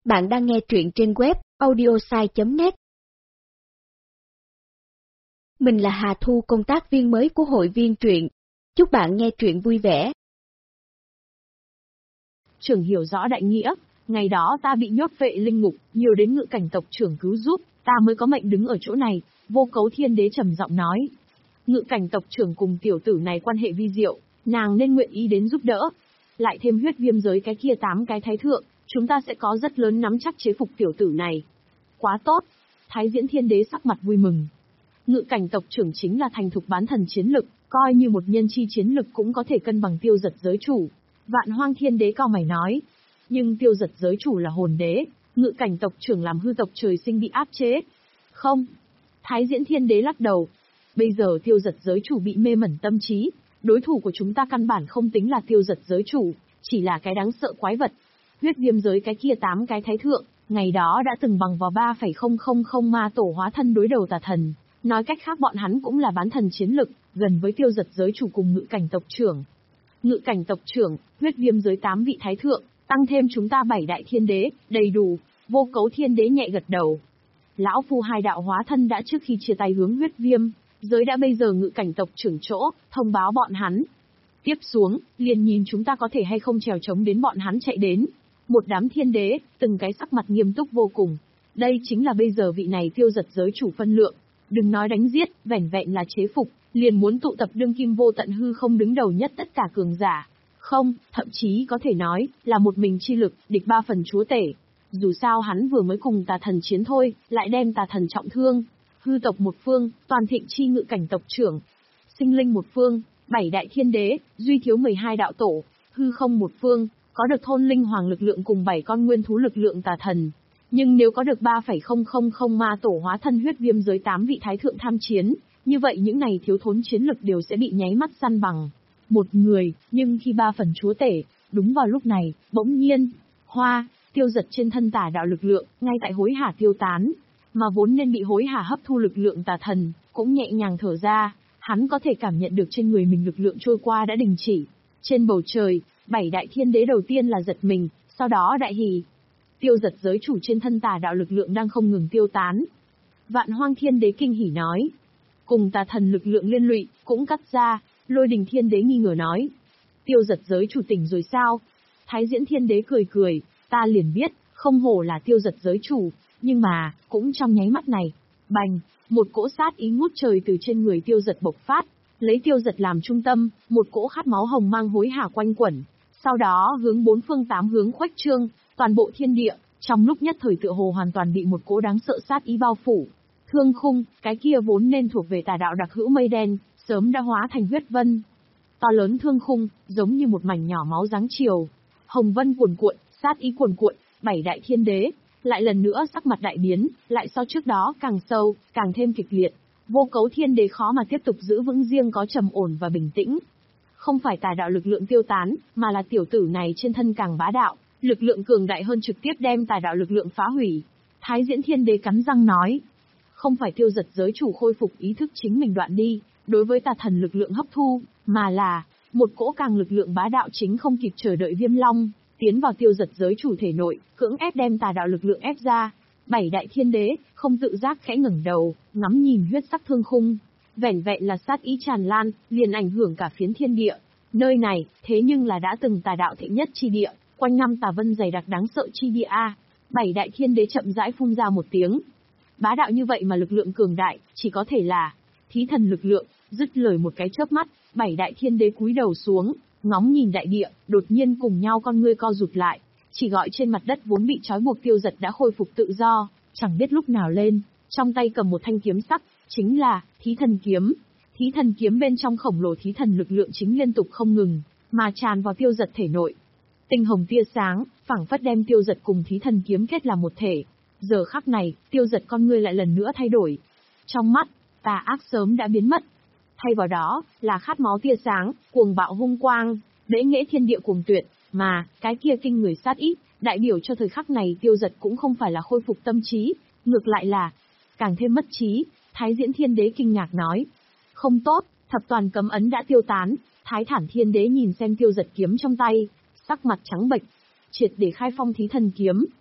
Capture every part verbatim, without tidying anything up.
Bạn đang nghe truyện trên web audiosai chấm net. Mình là Hà Thu, công tác viên mới của hội viên truyện. Chúc bạn nghe truyện vui vẻ. Trưởng hiểu rõ đại nghĩa, ngày đó ta bị nhốt vệ linh ngục, nhiều đến Ngự Cảnh tộc trưởng cứu giúp, ta mới có mệnh đứng ở chỗ này. Vô Cấu Thiên Đế trầm giọng nói. Ngự Cảnh tộc trưởng cùng tiểu tử này quan hệ vi diệu, nàng nên nguyện ý đến giúp đỡ. Lại thêm huyết viêm giới cái kia tám cái thái thượng, chúng ta sẽ có rất lớn nắm chắc chế phục tiểu tử này. Quá tốt. Thái Diễn Thiên Đế sắc mặt vui mừng. Ngự Cảnh tộc trưởng chính là thành thục bán thần chiến lực, coi như một nhân chi chiến lực cũng có thể cân bằng Tiêu Giật giới chủ. Vạn Hoang Thiên Đế cao mày nói. Nhưng Tiêu Giật giới chủ là hồn đế, Ngự Cảnh tộc trưởng làm hư tộc trời sinh bị áp chế. Không. Thái Diễn Thiên Đế lắc đầu. Bây giờ Tiêu Giật giới chủ bị mê mẩn tâm trí, đối thủ của chúng ta căn bản không tính là Tiêu Giật giới chủ, chỉ là cái đáng sợ quái vật. Huyết viêm giới cái kia tám cái thái thượng, ngày đó đã từng bằng vào ba phẩy không không không ma tổ hóa thân đối đầu tà thần. Nói cách khác bọn hắn cũng là bán thần chiến lực, gần với Tiêu Giật giới chủ cùng Ngự Cảnh tộc trưởng. Ngự Cảnh tộc trưởng, huyết viêm giới tám vị thái thượng, tăng thêm chúng ta bảy đại thiên đế, đầy đủ. Vô Cấu Thiên Đế nhẹ gật đầu. Lão phu hai đạo hóa thân đã trước khi chia tay hướng huyết viêm giới đã bây giờ Ngự Cảnh tộc trưởng chỗ, thông báo bọn hắn. Tiếp xuống, liền nhìn chúng ta có thể hay không trèo chống đến bọn hắn chạy đến. Một đám thiên đế, từng cái sắc mặt nghiêm túc vô cùng. Đây chính là bây giờ vị này Tiêu Giật giới chủ phân lượng. Đừng nói đánh giết, vẻn vẹn là chế phục, liền muốn tụ tập đương kim vô tận hư không đứng đầu nhất tất cả cường giả. Không, thậm chí có thể nói, là một mình chi lực, địch ba phần chúa tể. Dù sao hắn vừa mới cùng tà thần chiến thôi, lại đem tà thần trọng thương. Hư tộc một phương, toàn thịnh chi Ngự Cảnh tộc trưởng. Sinh linh một phương, bảy đại thiên đế, duy thiếu mười hai đạo tổ. Hư không một phương, có được thôn linh hoàng lực lượng cùng bảy con nguyên thú lực lượng tà thần. Nhưng nếu có được ba phẩy không không không ma tổ hóa thân huyết viêm giới tám vị thái thượng tham chiến, như vậy những này thiếu thốn chiến lực đều sẽ bị nháy mắt săn bằng. Một người, nhưng khi ba phần chúa tể, đúng vào lúc này, bỗng nhiên, hoa, Tiêu Giật trên thân tà đạo lực lượng, ngay tại hối hả tiêu tán. Mà vốn nên bị hối hả hấp thu lực lượng tà thần, cũng nhẹ nhàng thở ra, hắn có thể cảm nhận được trên người mình lực lượng trôi qua đã đình chỉ. Trên bầu trời, bảy đại thiên đế đầu tiên là giật mình, sau đó đại hỉ. Tiêu Giật giới chủ trên thân tà đạo lực lượng đang không ngừng tiêu tán. Vạn Hoang Thiên Đế kinh hỉ nói. Cùng tà thần lực lượng liên lụy, cũng cắt ra. Lôi Đình Thiên Đế nghi ngờ nói. Tiêu Giật giới chủ tỉnh rồi sao? Thái Diễn Thiên Đế cười cười, ta liền biết, không hổ là Tiêu Giật giới chủ, nhưng mà, cũng trong nháy mắt này, bành, một cỗ sát ý ngút trời từ trên người Tiêu Giật bộc phát, lấy Tiêu Giật làm trung tâm, một cỗ khát máu hồng mang hối hả quanh quẩn, sau đó hướng bốn phương tám hướng khuếch trương, toàn bộ thiên địa, trong lúc nhất thời tựa hồ hoàn toàn bị một cỗ đáng sợ sát ý bao phủ. Thương khung, cái kia vốn nên thuộc về tà đạo đặc hữu mây đen, sớm đã hóa thành huyết vân. To lớn thương khung, giống như một mảnh nhỏ máu giáng chiều. Hồng vân cuồn cuộn, sát ý cuồn cuộn, bảy đại thiên đế, lại lần nữa sắc mặt đại biến, lại so trước đó càng sâu, càng thêm kịch liệt. Vô Cấu Thiên Đế khó mà tiếp tục giữ vững riêng có trầm ổn và bình tĩnh. Không phải tà đạo lực lượng tiêu tán, mà là tiểu tử này trên thân càng bá đạo, lực lượng cường đại hơn trực tiếp đem tà đạo lực lượng phá hủy. Thái Diễn Thiên Đế cắn răng nói. Không phải Tiêu Giật giới chủ khôi phục ý thức chính mình đoạn đi, đối với tà thần lực lượng hấp thu, mà là, một cỗ càng lực lượng bá đạo chính không kịp chờ đợi Viêm Long, tiến vào Tiêu Giật giới chủ thể nội, cưỡng ép đem tà đạo lực lượng ép ra. Bảy đại thiên đế, không tự giác khẽ ngẩng đầu, ngắm nhìn huyết sắc thương khung. Vẻn vẹn là sát ý tràn lan, liền ảnh hưởng cả phiến thiên địa. Nơi này, thế nhưng là đã từng tà đạo thịnh nhất chi địa, quanh năm tà vân dày đặc đáng sợ chi địa a. Bảy đại thiên đế chậm rãi phun ra một tiếng. Bá đạo như vậy mà lực lượng cường đại, chỉ có thể là thí thần lực lượng. Dứt lời một cái chớp mắt, bảy đại thiên đế cúi đầu xuống, ngóng nhìn đại địa, đột nhiên cùng nhau con ngươi co rụt lại. Chỉ gọi trên mặt đất vốn bị trói buộc Tiêu Giật đã khôi phục tự do, chẳng biết lúc nào lên, trong tay cầm một thanh kiếm sắc, chính là Thí Thần Kiếm. Thí Thần Kiếm bên trong khổng lồ thí thần lực lượng chính liên tục không ngừng, mà tràn vào Tiêu Giật thể nội. Tinh hồng tia sáng, phảng phất đem Tiêu Giật cùng Thí Thần Kiếm kết làm một thể. Giờ khắc này, Tiêu Giật con ngươi lại lần nữa thay đổi. Trong mắt, tà ác sớm đã biến mất. Thay vào đó, là khát máu tia sáng, cuồng bạo hung quang, bẽ nghễ thiên địa cuồng tuyệt. Mà, cái kia kinh người sát ý, đại biểu cho thời khắc này Tiêu Giật cũng không phải là khôi phục tâm trí, ngược lại là càng thêm mất trí. Thái Diễn Thiên Đế kinh ngạc nói. Không tốt, thập toàn cấm ấn đã tiêu tán. Thái Thản Thiên Đế nhìn xem Tiêu Giật kiếm trong tay, sắc mặt trắng bệch. Triệt để khai phong Thí Thần Kiếm.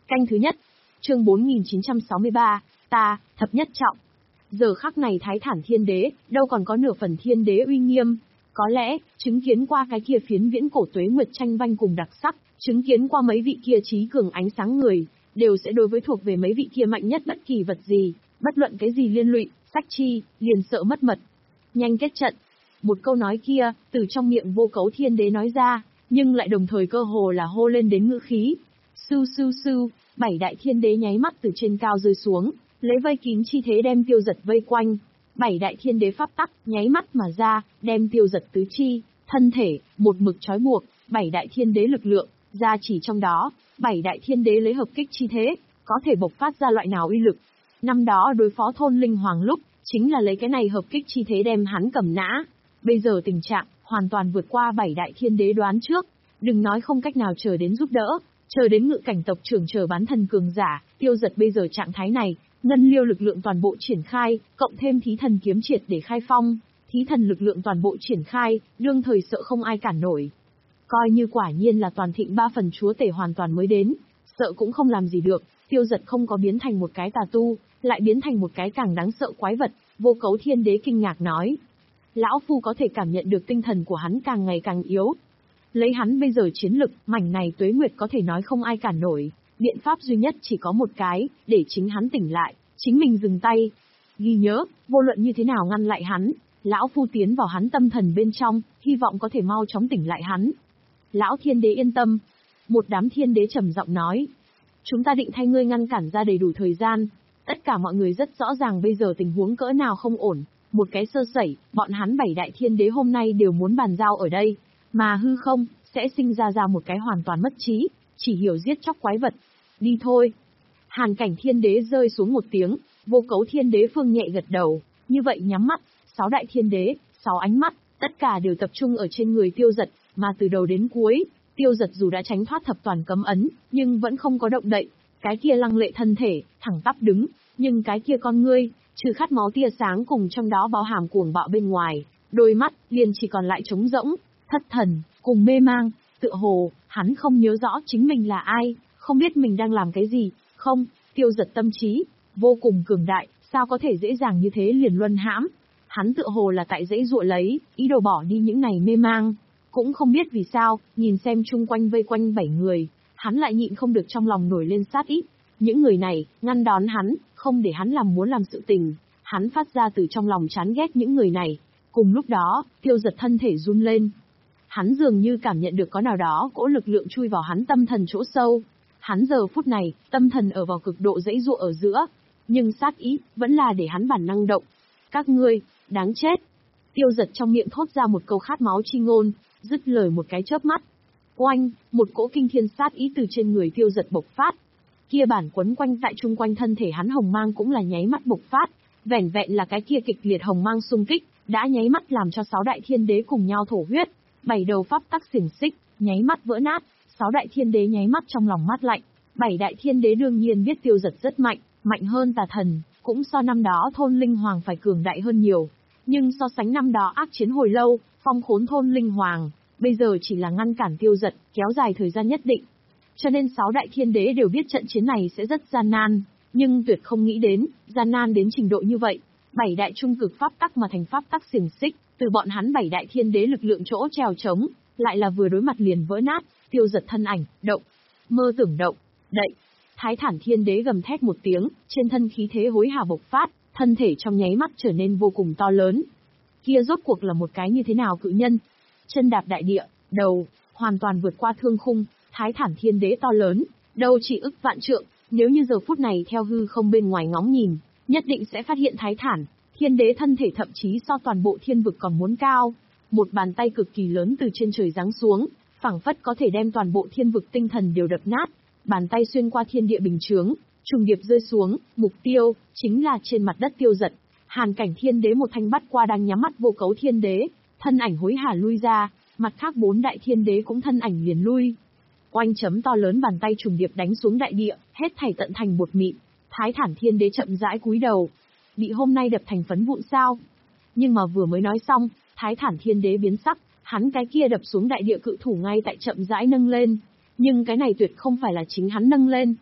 Canh thứ nhất. Chương bốn nghìn chín trăm sáu mươi ba, ta, thập nhất trọng. Giờ khắc này Thái Thản Thiên Đế, đâu còn có nửa phần thiên đế uy nghiêm. Có lẽ, chứng kiến qua cái kia phiến viễn cổ tuế nguyệt tranh vanh cùng đặc sắc, chứng kiến qua mấy vị kia trí cường ánh sáng người, đều sẽ đối với thuộc về mấy vị kia mạnh nhất bất kỳ vật gì, bất luận cái gì liên lụy, sách chi, liền sợ mất mật. Nhanh kết trận. Một câu nói kia, từ trong miệng Vô Cấu Thiên Đế nói ra, nhưng lại đồng thời cơ hồ là hô lên đến ngữ khí. Sưu sưu sưu, bảy đại thiên đế nháy mắt từ trên cao rơi xuống, lấy vây kín chi thế đem Tiêu Dật vây quanh. Bảy đại thiên đế pháp tắc, nháy mắt mà ra, đem Tiêu Dật tứ chi, thân thể, một mực trói buộc, bảy đại thiên đế lực lượng, ra chỉ trong đó, bảy đại thiên đế lấy hợp kích chi thế, có thể bộc phát ra loại nào uy lực. Năm đó đối phó thôn linh hoàng lúc, chính là lấy cái này hợp kích chi thế đem hắn cầm nã. Bây giờ tình trạng, hoàn toàn vượt qua bảy đại thiên đế đoán trước, đừng nói không cách nào chờ đến giúp đỡ, chờ đến ngự cảnh tộc trưởng chờ bán thần cường giả, Tiêu Dật bây giờ trạng thái này, ngân liêu lực lượng toàn bộ triển khai, cộng thêm thí thần kiếm triệt để khai phong, thí thần lực lượng toàn bộ triển khai, đương thời sợ không ai cản nổi. Coi như quả nhiên là toàn thịnh ba phần chúa tể hoàn toàn mới đến, sợ cũng không làm gì được, Tiêu Dật không có biến thành một cái tà tu, lại biến thành một cái càng đáng sợ quái vật. Vô Cấu Thiên Đế kinh ngạc nói. Lão Phu có thể cảm nhận được tinh thần của hắn càng ngày càng yếu. Lấy hắn bây giờ chiến lực, mảnh này tuế nguyệt có thể nói không ai cản nổi. Biện pháp duy nhất chỉ có một cái, để chính hắn tỉnh lại, chính mình dừng tay. Ghi nhớ, vô luận như thế nào ngăn lại hắn, Lão Phu tiến vào hắn tâm thần bên trong, hy vọng có thể mau chóng tỉnh lại hắn. Lão Thiên Đế yên tâm. Một đám thiên đế trầm giọng nói. Chúng ta định thay ngươi ngăn cản ra đầy đủ thời gian. Tất cả mọi người rất rõ ràng bây giờ tình huống cỡ nào không ổn. Một cái sơ sẩy, bọn hắn bảy đại thiên đế hôm nay đều muốn bàn giao ở đây. Mà hư không, sẽ sinh ra ra một cái hoàn toàn mất trí, chỉ hiểu giết chóc quái vật. Đi thôi. Hàn Cảnh Thiên Đế rơi xuống một tiếng, Vô Cấu Thiên Đế phương nhẹ gật đầu, như vậy nhắm mắt, sáu đại thiên đế, sáu ánh mắt, tất cả đều tập trung ở trên người Tiêu Dật, mà từ đầu đến cuối, Tiêu Dật dù đã tránh thoát thập toàn cấm ấn, nhưng vẫn không có động đậy, cái kia lăng lệ thân thể, thẳng tắp đứng, nhưng cái kia con ngươi, trừ khát máu tia sáng cùng trong đó bao hàm cuồng bạo bên ngoài, đôi mắt liền chỉ còn lại trống rỗng, thất thần, cùng mê mang, tựa hồ, hắn không nhớ rõ chính mình là ai, không biết mình đang làm cái gì, không, Tiêu Dật tâm trí, vô cùng cường đại, sao có thể dễ dàng như thế liền luân hãm, hắn tựa hồ là tại dãy dụa lấy, ý đồ bỏ đi những này mê mang, cũng không biết vì sao, nhìn xem chung quanh vây quanh bảy người, hắn lại nhịn không được trong lòng nổi lên sát ý, những người này, ngăn đón hắn, không để hắn làm muốn làm sự tình, hắn phát ra từ trong lòng chán ghét những người này, cùng lúc đó, Tiêu Dật thân thể run lên. Hắn dường như cảm nhận được có nào đó cỗ lực lượng chui vào hắn tâm thần chỗ sâu. Hắn giờ phút này, tâm thần ở vào cực độ dãy dụa ở giữa, nhưng sát ý, vẫn là để hắn bản năng động. Các ngươi, đáng chết. Tiêu Dật trong miệng thốt ra một câu khát máu chi ngôn, dứt lời một cái chớp mắt. Oanh, một cỗ kinh thiên sát ý từ trên người Tiêu Dật bộc phát. Kia bản quấn quanh tại chung quanh thân thể hắn hồng mang cũng là nháy mắt bộc phát, vẻn vẹn là cái kia kịch liệt hồng mang xung kích, đã nháy mắt làm cho sáu đại thiên đế cùng nhau thổ huyết, bảy đầu pháp tắc xiềng xích, nháy mắt vỡ nát, sáu đại thiên đế nháy mắt trong lòng mát lạnh, bảy đại thiên đế đương nhiên biết Tiêu Dật rất mạnh, mạnh hơn tà thần, cũng so năm đó thôn linh hoàng phải cường đại hơn nhiều, nhưng so sánh năm đó ác chiến hồi lâu, phong khốn thôn linh hoàng, bây giờ chỉ là ngăn cản Tiêu Dật, kéo dài thời gian nhất định. Cho nên sáu đại thiên đế đều biết trận chiến này sẽ rất gian nan, nhưng tuyệt không nghĩ đến, gian nan đến trình độ như vậy. Bảy đại trung cực pháp tắc mà thành pháp tắc xiềng xích, từ bọn hắn bảy đại thiên đế lực lượng chỗ trèo trống, lại là vừa đối mặt liền vỡ nát, Tiêu Dật thân ảnh, động, mơ tưởng động, đậy. Thái Thản Thiên Đế gầm thét một tiếng, trên thân khí thế hối hả bộc phát, thân thể trong nháy mắt trở nên vô cùng to lớn. Kia rốt cuộc là một cái như thế nào cự nhân? Chân đạp đại địa, đầu, hoàn toàn vượt qua thương khung, Thái Thản Thiên Đế to lớn, đầu chỉ ức vạn trượng, nếu như giờ phút này theo hư không bên ngoài ngóng nhìn, nhất định sẽ phát hiện Thái Thản Thiên Đế thân thể thậm chí so toàn bộ thiên vực còn muốn cao. Một bàn tay cực kỳ lớn từ trên trời giáng xuống, phảng phất có thể đem toàn bộ thiên vực tinh thần đều đập nát. Bàn tay xuyên qua thiên địa bình chướng, trùng điệp rơi xuống, mục tiêu chính là trên mặt đất Tiêu Dật. Hàn Cảnh Thiên Đế một thanh bắt qua đang nhắm mắt Vô Cấu Thiên Đế, thân ảnh hối hả lui ra, mặt khác bốn đại thiên đế cũng thân ảnh liền lui. Oanh chấm to lớn bàn tay trùng điệp đánh xuống đại địa, hết thảy tận thành bột mịn. Thái Thản Thiên Đế chậm rãi cúi đầu, bị hôm nay đập thành phấn vụn sao? Nhưng mà vừa mới nói xong, Thái Thản Thiên Đế biến sắc, hắn cái kia đập xuống đại địa cự thủ ngay tại chậm rãi nâng lên, nhưng cái này tuyệt không phải là chính hắn nâng lên,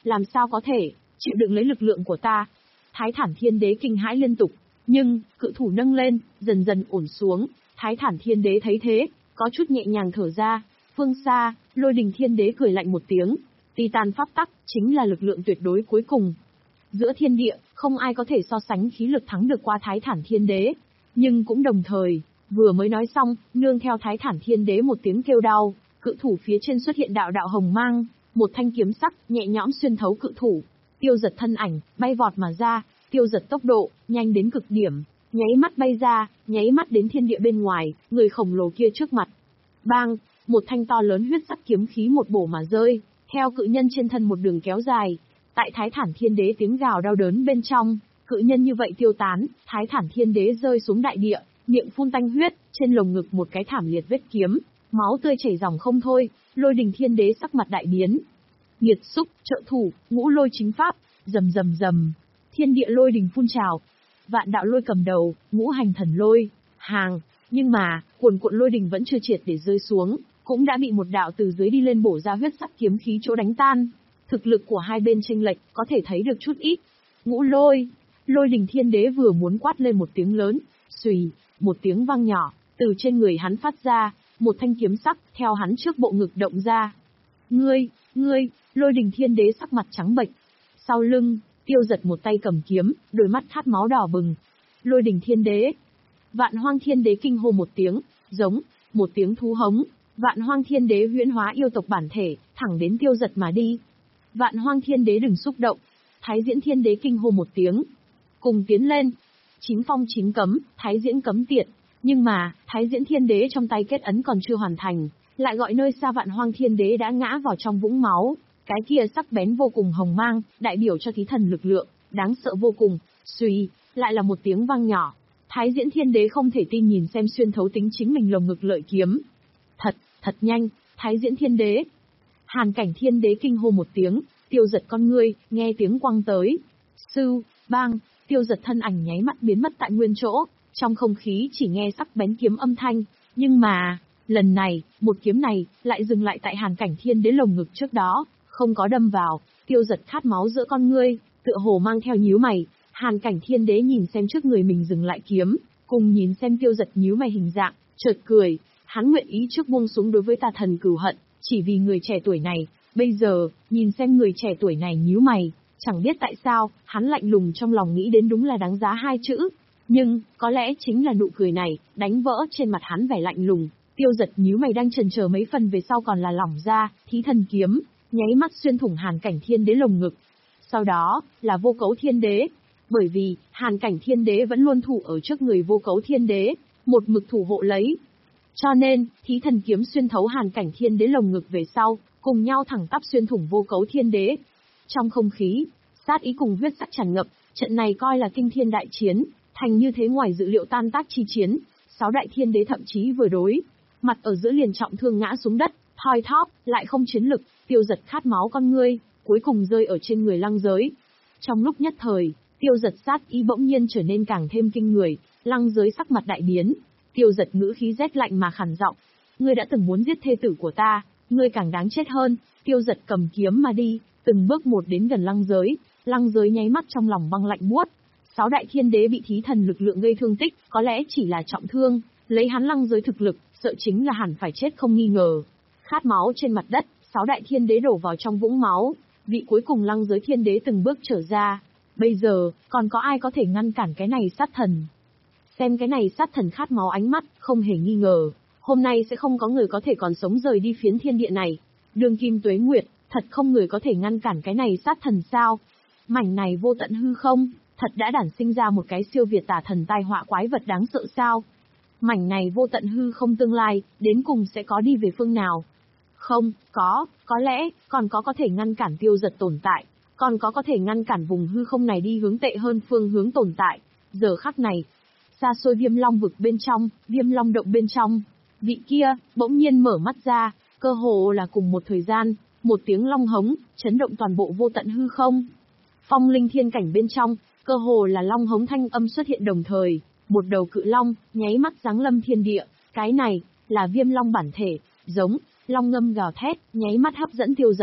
làm sao có thể, chịu đựng lấy lực lượng của ta. Thái Thản Thiên Đế kinh hãi liên tục, nhưng, cự thủ nâng lên, dần dần ổn xuống, Thái Thản Thiên Đế thấy thế, có chút nhẹ nhàng thở ra. Phương xa, Lôi Đình Thiên Đế cười lạnh một tiếng, Titan pháp tắc, chính là lực lượng tuyệt đối cuối cùng. Giữa thiên địa, không ai có thể so sánh khí lực thắng được qua Thái Thản Thiên Đế. Nhưng cũng đồng thời, vừa mới nói xong, nương theo Thái Thản Thiên Đế một tiếng kêu đau, cự thủ phía trên xuất hiện đạo đạo hồng mang, một thanh kiếm sắc, nhẹ nhõm xuyên thấu cự thủ. Tiêu Giật thân ảnh, bay vọt mà ra, Tiêu Giật tốc độ, nhanh đến cực điểm, nháy mắt bay ra, nháy mắt đến thiên địa bên ngoài, người khổng lồ kia trước mặt. Bang, một thanh to lớn huyết sắc kiếm khí một bổ mà rơi, theo cự nhân trên thân một đường kéo dài. Tại Thái Thản Thiên Đế tiếng gào đau đớn bên trong, cự nhân như vậy tiêu tán, Thái Thản Thiên Đế rơi xuống đại địa, miệng phun tanh huyết, trên lồng ngực một cái thảm liệt vết kiếm, máu tươi chảy ròng không thôi. Lôi Đình Thiên Đế sắc mặt đại biến. Nghiệt xúc, trợ thủ, ngũ lôi chính pháp, rầm rầm rầm, thiên địa lôi đình phun trào. Vạn đạo lôi cầm đầu, ngũ hành thần lôi, hàng, nhưng mà, cuồn cuộn lôi đình vẫn chưa triệt để rơi xuống, cũng đã bị một đạo từ dưới đi lên bổ ra huyết sắc kiếm khí chỗ đánh tan. Thực lực của hai bên chênh lệch, có thể thấy được chút ít. Ngũ lôi, Lôi Đình Thiên Đế vừa muốn quát lên một tiếng lớn, xùy, một tiếng vang nhỏ, từ trên người hắn phát ra, một thanh kiếm sắc, theo hắn trước bộ ngực động ra. Ngươi, ngươi, Lôi Đình Thiên Đế sắc mặt trắng bệch. Sau lưng, Tiêu Giật một tay cầm kiếm, đôi mắt khát máu đỏ bừng. Lôi Đình Thiên Đế. Vạn Hoang Thiên Đế kinh hô một tiếng, giống, một tiếng thú hống. Vạn Hoang Thiên Đế huyễn hóa yêu tộc bản thể, thẳng đến Tiêu Giật mà đi. Vạn Hoang Thiên Đế đừng xúc động. Thái Diễn Thiên Đế kinh hô một tiếng. Cùng tiến lên. Chín phong chín cấm, Thái Diễn cấm tiệt. Nhưng mà, Thái Diễn Thiên Đế trong tay kết ấn còn chưa hoàn thành, lại gọi nơi xa Vạn Hoang Thiên Đế đã ngã vào trong vũng máu. Cái kia sắc bén vô cùng hồng mang, đại biểu cho thí thần lực lượng, đáng sợ vô cùng. Suy, lại là một tiếng vang nhỏ. Thái Diễn Thiên Đế không thể tin nhìn xem xuyên thấu tính chính mình lồng ngực lợi kiếm. Thật, thật nhanh, Thái Diễn Thiên Đế. Hàn Cảnh Thiên Đế kinh hô một tiếng, Tiêu Giật con ngươi, nghe tiếng quăng tới. Sư, bang, Tiêu Giật thân ảnh nháy mắt biến mất tại nguyên chỗ, trong không khí chỉ nghe sắc bén kiếm âm thanh, nhưng mà, lần này, một kiếm này, lại dừng lại tại Hàn Cảnh Thiên Đế lồng ngực trước đó, không có đâm vào. Tiêu Giật khát máu giữa con ngươi, tựa hồ mang theo nhíu mày. Hàn Cảnh Thiên Đế nhìn xem trước người mình dừng lại kiếm, cùng nhìn xem Tiêu Giật nhíu mày hình dạng, chợt cười, hắn nguyện ý trước buông xuống đối với tà thần cừu hận, chỉ vì người trẻ tuổi này. Bây giờ, nhìn xem người trẻ tuổi này nhíu mày, chẳng biết tại sao, hắn lạnh lùng trong lòng nghĩ đến đúng là đáng giá hai chữ. Nhưng, có lẽ chính là nụ cười này, đánh vỡ trên mặt hắn vẻ lạnh lùng. Tiêu Giật nhíu mày đang chần chờ mấy phần về sau còn là lỏng ra, thí thần kiếm, nháy mắt xuyên thủng Hàn Cảnh Thiên Đế lồng ngực. Sau đó, là Vô Cấu Thiên Đế. Bởi vì, Hàn Cảnh Thiên Đế vẫn luôn thủ ở trước người Vô Cấu Thiên Đế, một mực thủ hộ lấy. Cho nên, thí thần kiếm xuyên thấu Hàn Cảnh Thiên Đế lồng ngực về sau, cùng nhau thẳng tắp xuyên thủng Vô Cấu Thiên Đế. Trong không khí, sát ý cùng huyết sắc tràn ngập, trận này coi là kinh thiên đại chiến, thành như thế ngoài dự liệu tan tác chi chiến. Sáu đại thiên đế thậm chí vừa đối mặt ở giữa liền trọng thương ngã xuống đất, thoi thóp, lại không chiến lực. Tiêu Giật khát máu con ngươi, cuối cùng rơi ở trên người Lăng Giới. Trong lúc nhất thời, Tiêu Giật sát ý bỗng nhiên trở nên càng thêm kinh người, Lăng Giới sắc mặt đại biến. Tiêu Giật ngữ khí rét lạnh mà khàn giọng, ngươi đã từng muốn giết thê tử của ta, ngươi càng đáng chết hơn. Tiêu Giật cầm kiếm mà đi, từng bước một đến gần Lăng Giới. Lăng Giới nháy mắt trong lòng băng lạnh buốt. Sáu đại thiên đế bị thí thần lực lượng gây thương tích, có lẽ chỉ là trọng thương, lấy hắn Lăng Giới thực lực, sợ chính là hẳn phải chết không nghi ngờ. Khát máu trên mặt đất, sáu đại thiên đế đổ vào trong vũng máu, vị cuối cùng Lăng Giới thiên đế từng bước trở ra. Bây giờ, còn có ai có thể ngăn cản cái này sát thần? Xem cái này sát thần khát máu ánh mắt, không hề nghi ngờ, hôm nay sẽ không có người có thể còn sống rời đi phiến thiên địa này. Đường kim tuế nguyệt, thật không người có thể ngăn cản cái này sát thần sao? Mảnh này vô tận hư không, thật đã đản sinh ra một cái siêu việt tà thần tai họa quái vật đáng sợ sao? Mảnh này vô tận hư không tương lai, đến cùng sẽ có đi về phương nào? Không, có, có lẽ, còn có có thể ngăn cản Tiêu Giật tồn tại, còn có có thể ngăn cản vùng hư không này đi hướng tệ hơn phương hướng tồn tại. Giờ khắc này, xa xôi Viêm Long vực bên trong, Viêm Long động bên trong, vị kia, bỗng nhiên mở mắt ra, cơ hồ là cùng một thời gian, một tiếng long hống, chấn động toàn bộ vô tận hư không. Phong linh thiên cảnh bên trong, cơ hồ là long hống thanh âm xuất hiện đồng thời, một đầu cự long, nháy mắt giáng lâm thiên địa, cái này, là Viêm Long bản thể, giống, long ngâm gào thét, nháy mắt hấp dẫn Tiêu Giật.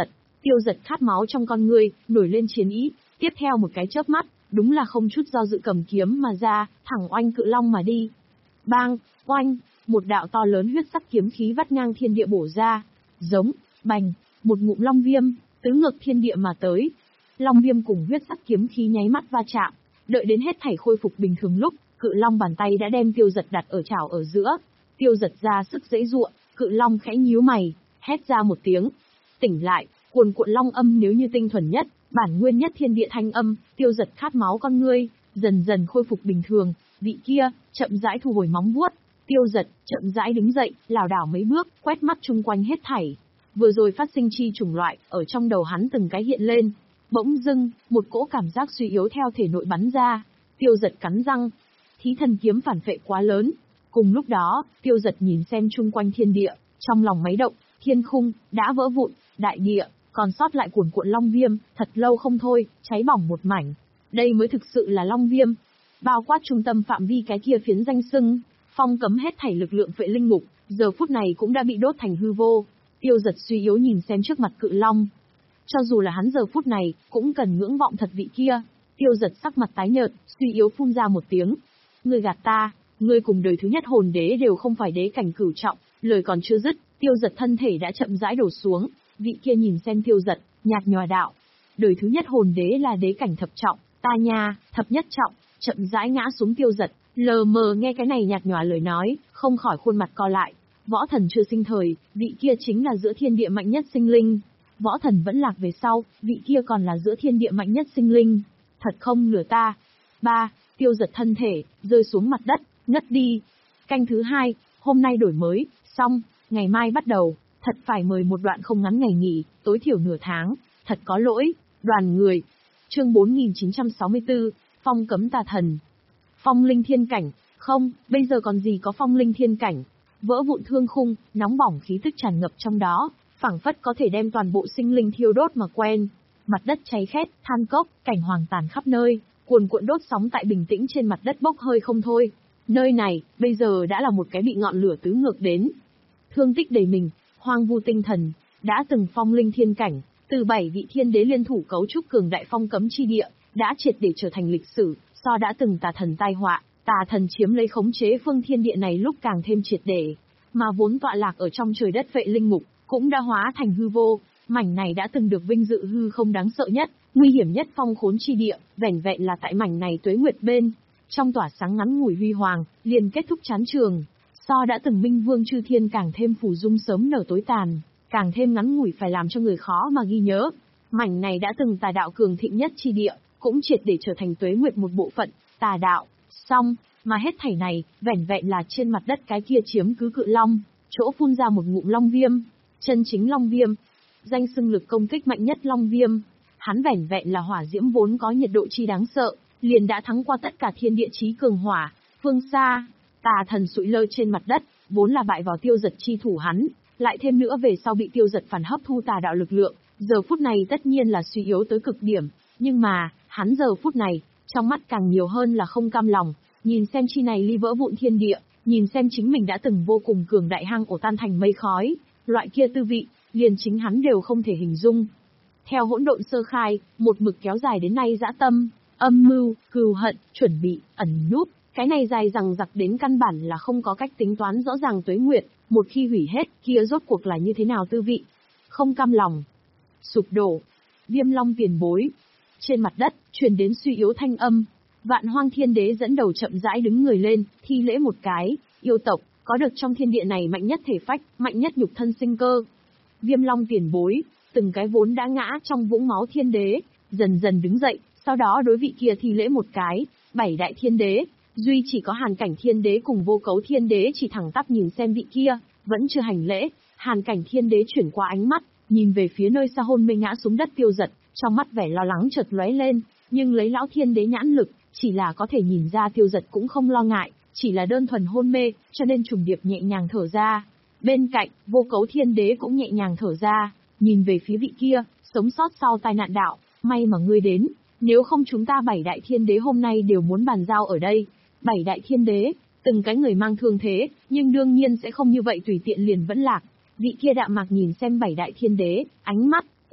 Tiêu Dật khát máu trong con ngươi, nổi lên chiến ý, tiếp theo một cái chớp mắt, đúng là không chút do dự cầm kiếm mà ra, thẳng oanh cự long mà đi. Bang, oanh, một đạo to lớn huyết sắc kiếm khí vắt ngang thiên địa bổ ra, giống, bành, một ngụm long viêm, tứ ngược thiên địa mà tới. Long viêm cùng huyết sắc kiếm khí nháy mắt va chạm, đợi đến hết thảy khôi phục bình thường lúc, cự long bàn tay đã đem Tiêu Dật đặt ở chảo ở giữa. Tiêu Dật ra sức giãy giụa, cự long khẽ nhíu mày, hét ra một tiếng. Tỉnh lại, cuồn cuộn long âm nếu như tinh thuần nhất, bản nguyên nhất thiên địa thanh âm, Tiêu Dật khát máu con ngươi, dần dần khôi phục bình thường. Vị kia, chậm rãi thu hồi móng vuốt. Tiêu Dật chậm rãi đứng dậy, lảo đảo mấy bước, quét mắt chung quanh hết thảy. Vừa rồi phát sinh chi chủng loại, ở trong đầu hắn từng cái hiện lên. Bỗng dưng, một cỗ cảm giác suy yếu theo thể nội bắn ra. Tiêu Dật cắn răng. Thí thần kiếm phản phệ quá lớn. Cùng lúc đó, Tiêu Dật nhìn xem chung quanh thiên địa, trong lòng máy động, thiên khung đã vỡ vụn, đại địa còn sót lại cuồn cuộn long viêm, thật lâu không thôi, cháy bỏng một mảnh. Đây mới thực sự là long viêm, bao quát trung tâm phạm vi cái kia phiến danh xưng, phong cấm hết thảy lực lượng phệ linh ngục, giờ phút này cũng đã bị đốt thành hư vô. Tiêu Dật suy yếu nhìn xem trước mặt cự long. Cho dù là hắn giờ phút này, cũng cần ngưỡng vọng thật vị kia. Tiêu Dật sắc mặt tái nhợt, suy yếu phun ra một tiếng. Ngươi gạt ta, ngươi cùng đời thứ nhất hồn đế đều không phải đế cảnh cửu trọng. Lời còn chưa dứt, Tiêu Dật thân thể đã chậm rãi đổ xuống. Vị kia nhìn xem Tiêu Dật, nhạt nhòa đạo. Đời thứ nhất hồn đế là đế cảnh thập trọng, ta nha, thập nhất trọng, chậm rãi ngã xuống Tiêu Dật. Lờ mờ nghe cái này nhạt nhòa lời nói, không khỏi khuôn mặt co lại. Võ thần chưa sinh thời, vị kia chính là giữa thiên địa mạnh nhất sinh linh. Võ thần vẫn lạc về sau, vị kia còn là giữa thiên địa mạnh nhất sinh linh. Thật không lừa ta. Ba, Tiêu Dật thân thể, rơi xuống mặt đất, ngất đi. Canh thứ hai, hôm nay đổi mới, xong, ngày mai bắt đầu, thật phải mời một đoạn không ngắn ngày nghỉ, tối thiểu nửa tháng, thật có lỗi, đoàn người. Chương bốn nghìn chín trăm sáu mươi tư, phong cấm tà thần. Phong linh thiên cảnh, không, bây giờ còn gì có phong linh thiên cảnh. Vỡ vụn thương khung, nóng bỏng khí tức tràn ngập trong đó, phảng phất có thể đem toàn bộ sinh linh thiêu đốt mà quen. Mặt đất cháy khét, than cốc, cảnh hoàng tàn khắp nơi, cuồn cuộn đốt sóng tại bình tĩnh trên mặt đất bốc hơi không thôi. Nơi này, bây giờ đã là một cái bị ngọn lửa tứ ngược đến. Thương tích đầy mình, hoang vu tinh thần, đã từng phong linh thiên cảnh, từ bảy vị thiên đế liên thủ cấu trúc cường đại phong cấm chi địa, đã triệt để trở thành lịch sử, so đã từng tà thần tai họa, tà thần chiếm lấy khống chế phương thiên địa này lúc càng thêm triệt để, mà vốn tọa lạc ở trong trời đất vệ linh ngục, cũng đã hóa thành hư vô. Mảnh này đã từng được vinh dự hư không đáng sợ nhất, nguy hiểm nhất phong khốn chi địa, vẻn vẹn là tại mảnh này tuế nguyệt bên, trong tỏa sáng ngắn ngủi huy hoàng, liền kết thúc chán trường. So đã từng minh vương chư thiên càng thêm phù dung sớm nở tối tàn, càng thêm ngắn ngủi phải làm cho người khó mà ghi nhớ. Mảnh này đã từng tà đạo cường thịnh nhất chi địa, cũng triệt để trở thành tuế nguyệt một bộ phận, tà đạo. Xong, mà hết thảy này, vẻn vẹn là trên mặt đất cái kia chiếm cứ cự long, chỗ phun ra một ngụm long viêm, chân chính long viêm, danh xưng lực công kích mạnh nhất long viêm. Hắn vẻn vẹn là hỏa diễm vốn có nhiệt độ chi đáng sợ, liền đã thắng qua tất cả thiên địa chí cường hỏa. Phương xa, tà thần sụi lơ trên mặt đất, vốn là bại vào Tiêu Dật chi thủ hắn, lại thêm nữa về sau bị Tiêu Dật phản hấp thu tà đạo lực lượng, giờ phút này tất nhiên là suy yếu tới cực điểm, nhưng mà, hắn giờ phút này, trong mắt càng nhiều hơn là không cam lòng, nhìn xem chi này ly vỡ vụn thiên địa, nhìn xem chính mình đã từng vô cùng cường đại hang ổ tan thành mây khói, loại kia tư vị, liền chính hắn đều không thể hình dung. Theo hỗn độn sơ khai, một mực kéo dài đến nay dã tâm, âm mưu, cừu hận, chuẩn bị, ẩn núp, cái này dài dằng dặc đến căn bản là không có cách tính toán rõ ràng tuế nguyệt, một khi hủy hết, kia rốt cuộc là như thế nào tư vị. Không cam lòng, sụp đổ, Viêm Long tiền bối. Trên mặt đất, truyền đến suy yếu thanh âm. Vạn Hoang Thiên Đế dẫn đầu chậm rãi đứng người lên, thi lễ một cái, yêu tộc, có được trong thiên địa này mạnh nhất thể phách, mạnh nhất nhục thân sinh cơ. Viêm Long tiền bối, từng cái vốn đã ngã trong vũng máu thiên đế, dần dần đứng dậy, sau đó đối vị kia thi lễ một cái, bảy đại thiên đế, duy chỉ có Hàn Cảnh Thiên Đế cùng Vô Cấu Thiên Đế chỉ thẳng tắp nhìn xem vị kia, vẫn chưa hành lễ. Hàn Cảnh Thiên Đế chuyển qua ánh mắt, nhìn về phía nơi xa hôn mê ngã xuống đất Tiêu Dật, trong mắt vẻ lo lắng chợt lóe lên, nhưng lấy lão Thiên Đế nhãn lực, chỉ là có thể nhìn ra Tiêu Dật cũng không lo ngại, chỉ là đơn thuần hôn mê, cho nên trùng điệp nhẹ nhàng thở ra. Bên cạnh, Vô Cấu Thiên Đế cũng nhẹ nhàng thở ra, nhìn về phía vị kia, sống sót sau tai nạn đạo, may mà ngươi đến, nếu không chúng ta bảy đại thiên đế hôm nay đều muốn bàn giao ở đây. Bảy đại thiên đế, từng cái người mang thương thế, nhưng đương nhiên sẽ không như vậy tùy tiện liền vẫn lạc. Vị kia đạm mạc nhìn xem bảy đại thiên đế, ánh mắt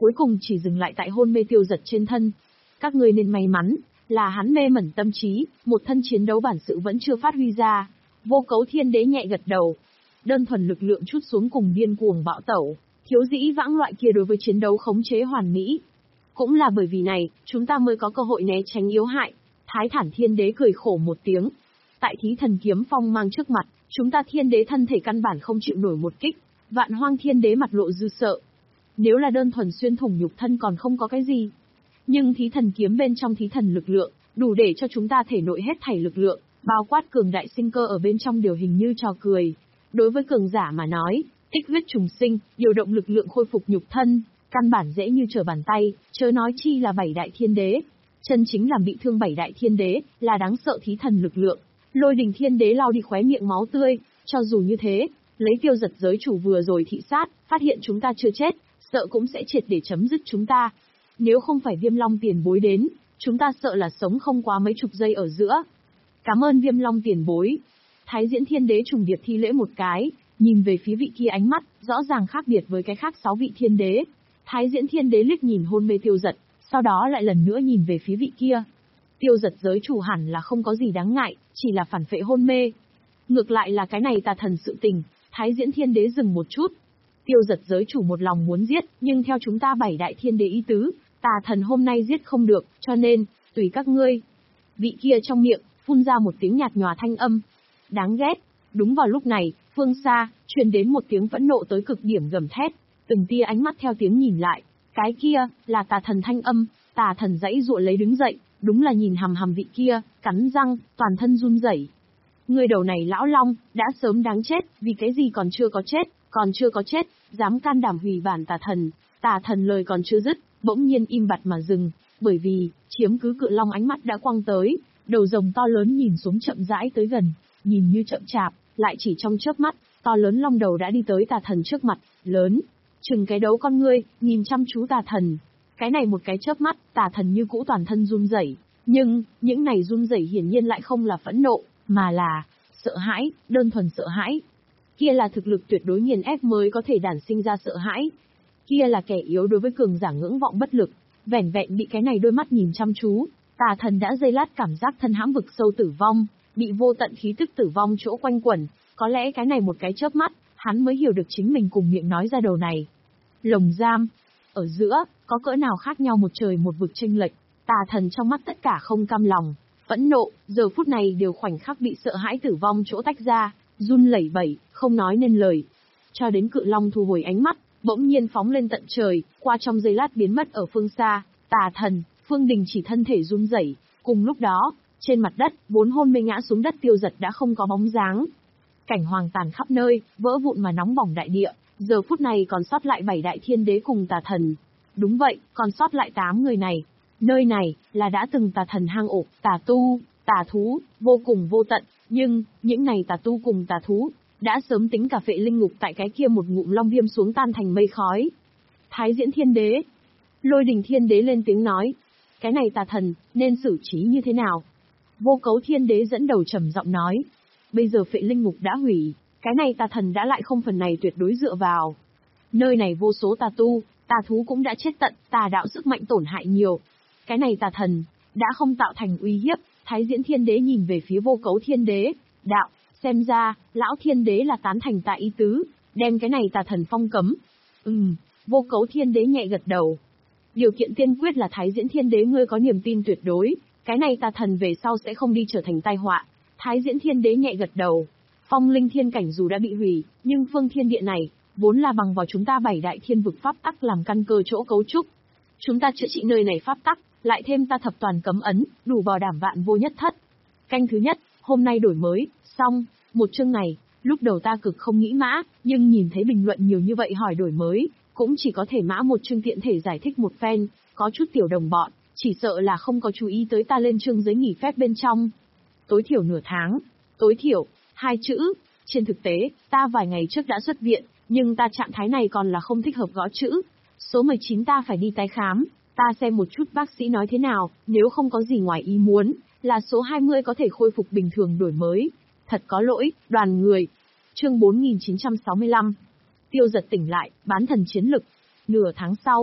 cuối cùng chỉ dừng lại tại hôn mê Tiêu Giật trên thân. Các ngươi nên may mắn, là hắn mê mẩn tâm trí, một thân chiến đấu bản sự vẫn chưa phát huy ra. Vô Cấu Thiên Đế nhẹ gật đầu. Đơn thuần lực lượng trút xuống cùng điên cuồng bạo tẩu, thiếu dĩ vãng loại kia đối với chiến đấu khống chế hoàn mỹ. Cũng là bởi vì này, chúng ta mới có cơ hội né tránh yếu hại. Thái Thản Thiên Đế cười khổ một tiếng. Tại Thí Thần Kiếm Phong mang trước mặt, chúng ta Thiên Đế thân thể căn bản không chịu nổi một kích. Vạn Hoang Thiên Đế mặt lộ dư sợ. Nếu là đơn thuần xuyên thủng nhục thân còn không có cái gì. Nhưng Thí Thần Kiếm bên trong Thí Thần lực lượng, đủ để cho chúng ta thể nội hết thảy lực lượng, bao quát cường đại sinh cơ ở bên trong điều hình như trò cười. Đối với cường giả mà nói, tích huyết trùng sinh, điều động lực lượng khôi phục nhục thân, căn bản dễ như trở bàn tay, chớ nói chi là bảy đại thiên đế. Chân chính làm bị thương bảy đại thiên đế, là đáng sợ Thí Thần lực lượng. Lôi Đình Thiên Đế lau đi khóe miệng máu tươi, cho dù như thế, lấy Tiêu Giật giới chủ vừa rồi thị sát, phát hiện chúng ta chưa chết, sợ cũng sẽ triệt để chấm dứt chúng ta. Nếu không phải Viêm Long tiền bối đến, chúng ta sợ là sống không quá mấy chục giây ở giữa. Cảm ơn Viêm Long tiền bối. Thái Diễn Thiên Đế trùng điệp thi lễ một cái, nhìn về phía vị kia ánh mắt, rõ ràng khác biệt với cái khác sáu vị thiên đế. Thái Diễn Thiên Đế liếc nhìn hôn mê Tiêu Giật, sau đó lại lần nữa nhìn về phía vị kia. Tiêu Giật giới chủ hẳn là không có gì đáng ngại, chỉ là phản phệ hôn mê. Ngược lại là cái này tà thần sự tình, Thái Diễn Thiên Đế dừng một chút. Tiêu Giật giới chủ một lòng muốn giết, nhưng theo chúng ta bảy đại thiên đế ý tứ, tà thần hôm nay giết không được, cho nên, tùy các ngươi. Vị kia trong miệng, phun ra một tiếng nhạt nhòa thanh âm. Đáng ghét. Đúng vào lúc này, phương xa, truyền đến một tiếng phẫn nộ tới cực điểm gầm thét. Từng tia ánh mắt theo tiếng nhìn lại. Cái kia, là tà thần thanh âm, tà thần dãy dụa lấy đứng dậy, đúng là nhìn hằm hằm vị kia, cắn răng, toàn thân run rẩy. Người đầu này lão long, đã sớm đáng chết, vì cái gì còn chưa có chết, còn chưa có chết, dám can đảm hủy bản tà thần. Tà thần lời còn chưa dứt, bỗng nhiên im bặt mà dừng, bởi vì, chiếm cứ cự long ánh mắt đã quăng tới, đầu rồng to lớn nhìn xuống chậm rãi tới gần, nhìn như chậm chạp, lại chỉ trong chớp mắt, to lớn long đầu đã đi tới tà thần trước mặt, lớn, chừng cái đấu con ngươi, nhìn chăm chú tà thần. Cái này một cái chớp mắt, tà thần như cũ toàn thân run rẩy, nhưng, những này run rẩy hiển nhiên lại không là phẫn nộ, mà là sợ hãi, đơn thuần sợ hãi. Kia là thực lực tuyệt đối nghiền ép mới có thể đản sinh ra sợ hãi. Kia là kẻ yếu đối với cường giả ngưỡng vọng bất lực, vẻn vẹn bị cái này đôi mắt nhìn chăm chú, tà thần đã giây lát cảm giác thân hãm vực sâu tử vong, bị vô tận khí tức tử vong chỗ quanh quẩn, có lẽ cái này một cái chớp mắt, hắn mới hiểu được chính mình cùng miệng nói ra đầu này. Lồng giam, ở giữa, có cỡ nào khác nhau một trời một vực chênh lệch, tà thần trong mắt tất cả không cam lòng, phẫn nộ, giờ phút này đều khoảnh khắc bị sợ hãi tử vong chỗ tách ra, run lẩy bẩy, không nói nên lời. Cho đến cự long thu hồi ánh mắt, bỗng nhiên phóng lên tận trời, qua trong giây lát biến mất ở phương xa, tà thần, Phương Đình chỉ thân thể run rẩy, cùng lúc đó, trên mặt đất, bốn hôn mê ngã xuống đất Tiêu Giật đã không có bóng dáng. Cảnh hoàng tàn khắp nơi, vỡ vụn mà nóng bỏng đại địa, giờ phút này còn sót lại bảy đại thiên đế cùng tà thần. Đúng vậy, còn sót lại tám người này. Nơi này, là đã từng tà thần hang ổ, tà tu, tà thú, vô cùng vô tận, nhưng, những này tà tu cùng tà thú, đã sớm tính cả phệ linh ngục tại cái kia một ngụm long viêm xuống tan thành mây khói. Thái Diễn Thiên Đế, Lôi Đình Thiên Đế lên tiếng nói, cái này tà thần, nên xử trí như thế nào? Vô Cấu Thiên Đế dẫn đầu trầm giọng nói, bây giờ phệ linh ngục đã hủy, cái này tà thần đã lại không phần này tuyệt đối dựa vào. Nơi này vô số tà tu, tà thú cũng đã chết tận, tà đạo sức mạnh tổn hại nhiều. Cái này tà thần, đã không tạo thành uy hiếp. Thái Diễn Thiên Đế nhìn về phía Vô Cấu Thiên Đế, đạo, xem ra, lão Thiên Đế là tán thành tại ý tứ, đem cái này tà thần phong cấm. Ừm, Vô Cấu Thiên Đế nhẹ gật đầu. Điều kiện tiên quyết là Thái Diễn Thiên Đế ngươi có niềm tin tuyệt đối, cái này tà thần về sau sẽ không đi trở thành tai họa. Thái Diễn Thiên Đế nhẹ gật đầu. Phong linh thiên cảnh dù đã bị hủy, nhưng phương thiên địa này, vốn là bằng vào chúng ta bảy đại thiên vực pháp tắc làm căn cơ chỗ cấu trúc. Chúng ta chữa trị nơi này pháp tắc, lại thêm ta thập toàn cấm ấn, đủ bảo đảm vạn vô nhất thất. Canh thứ nhất, hôm nay đổi mới, xong, một chương này, lúc đầu ta cực không nghĩ mã, nhưng nhìn thấy bình luận nhiều như vậy hỏi đổi mới, cũng chỉ có thể mã một chương tiện thể giải thích một phen, có chút tiểu đồng bọn, chỉ sợ là không có chú ý tới ta lên chương giấy nghỉ phép bên trong. Tối thiểu nửa tháng, tối thiểu, hai chữ, trên thực tế, ta vài ngày trước đã xuất viện, nhưng ta trạng thái này còn là không thích hợp gõ chữ. Số mười chín ta phải đi tái khám, ta xem một chút bác sĩ nói thế nào, nếu không có gì ngoài ý muốn, là số hai mươi có thể khôi phục bình thường đổi mới. Thật có lỗi, đoàn người. Chương bốn nghìn chín trăm sáu mươi lăm. Tiêu Giật tỉnh lại, bán thần chiến lực. Nửa tháng sau,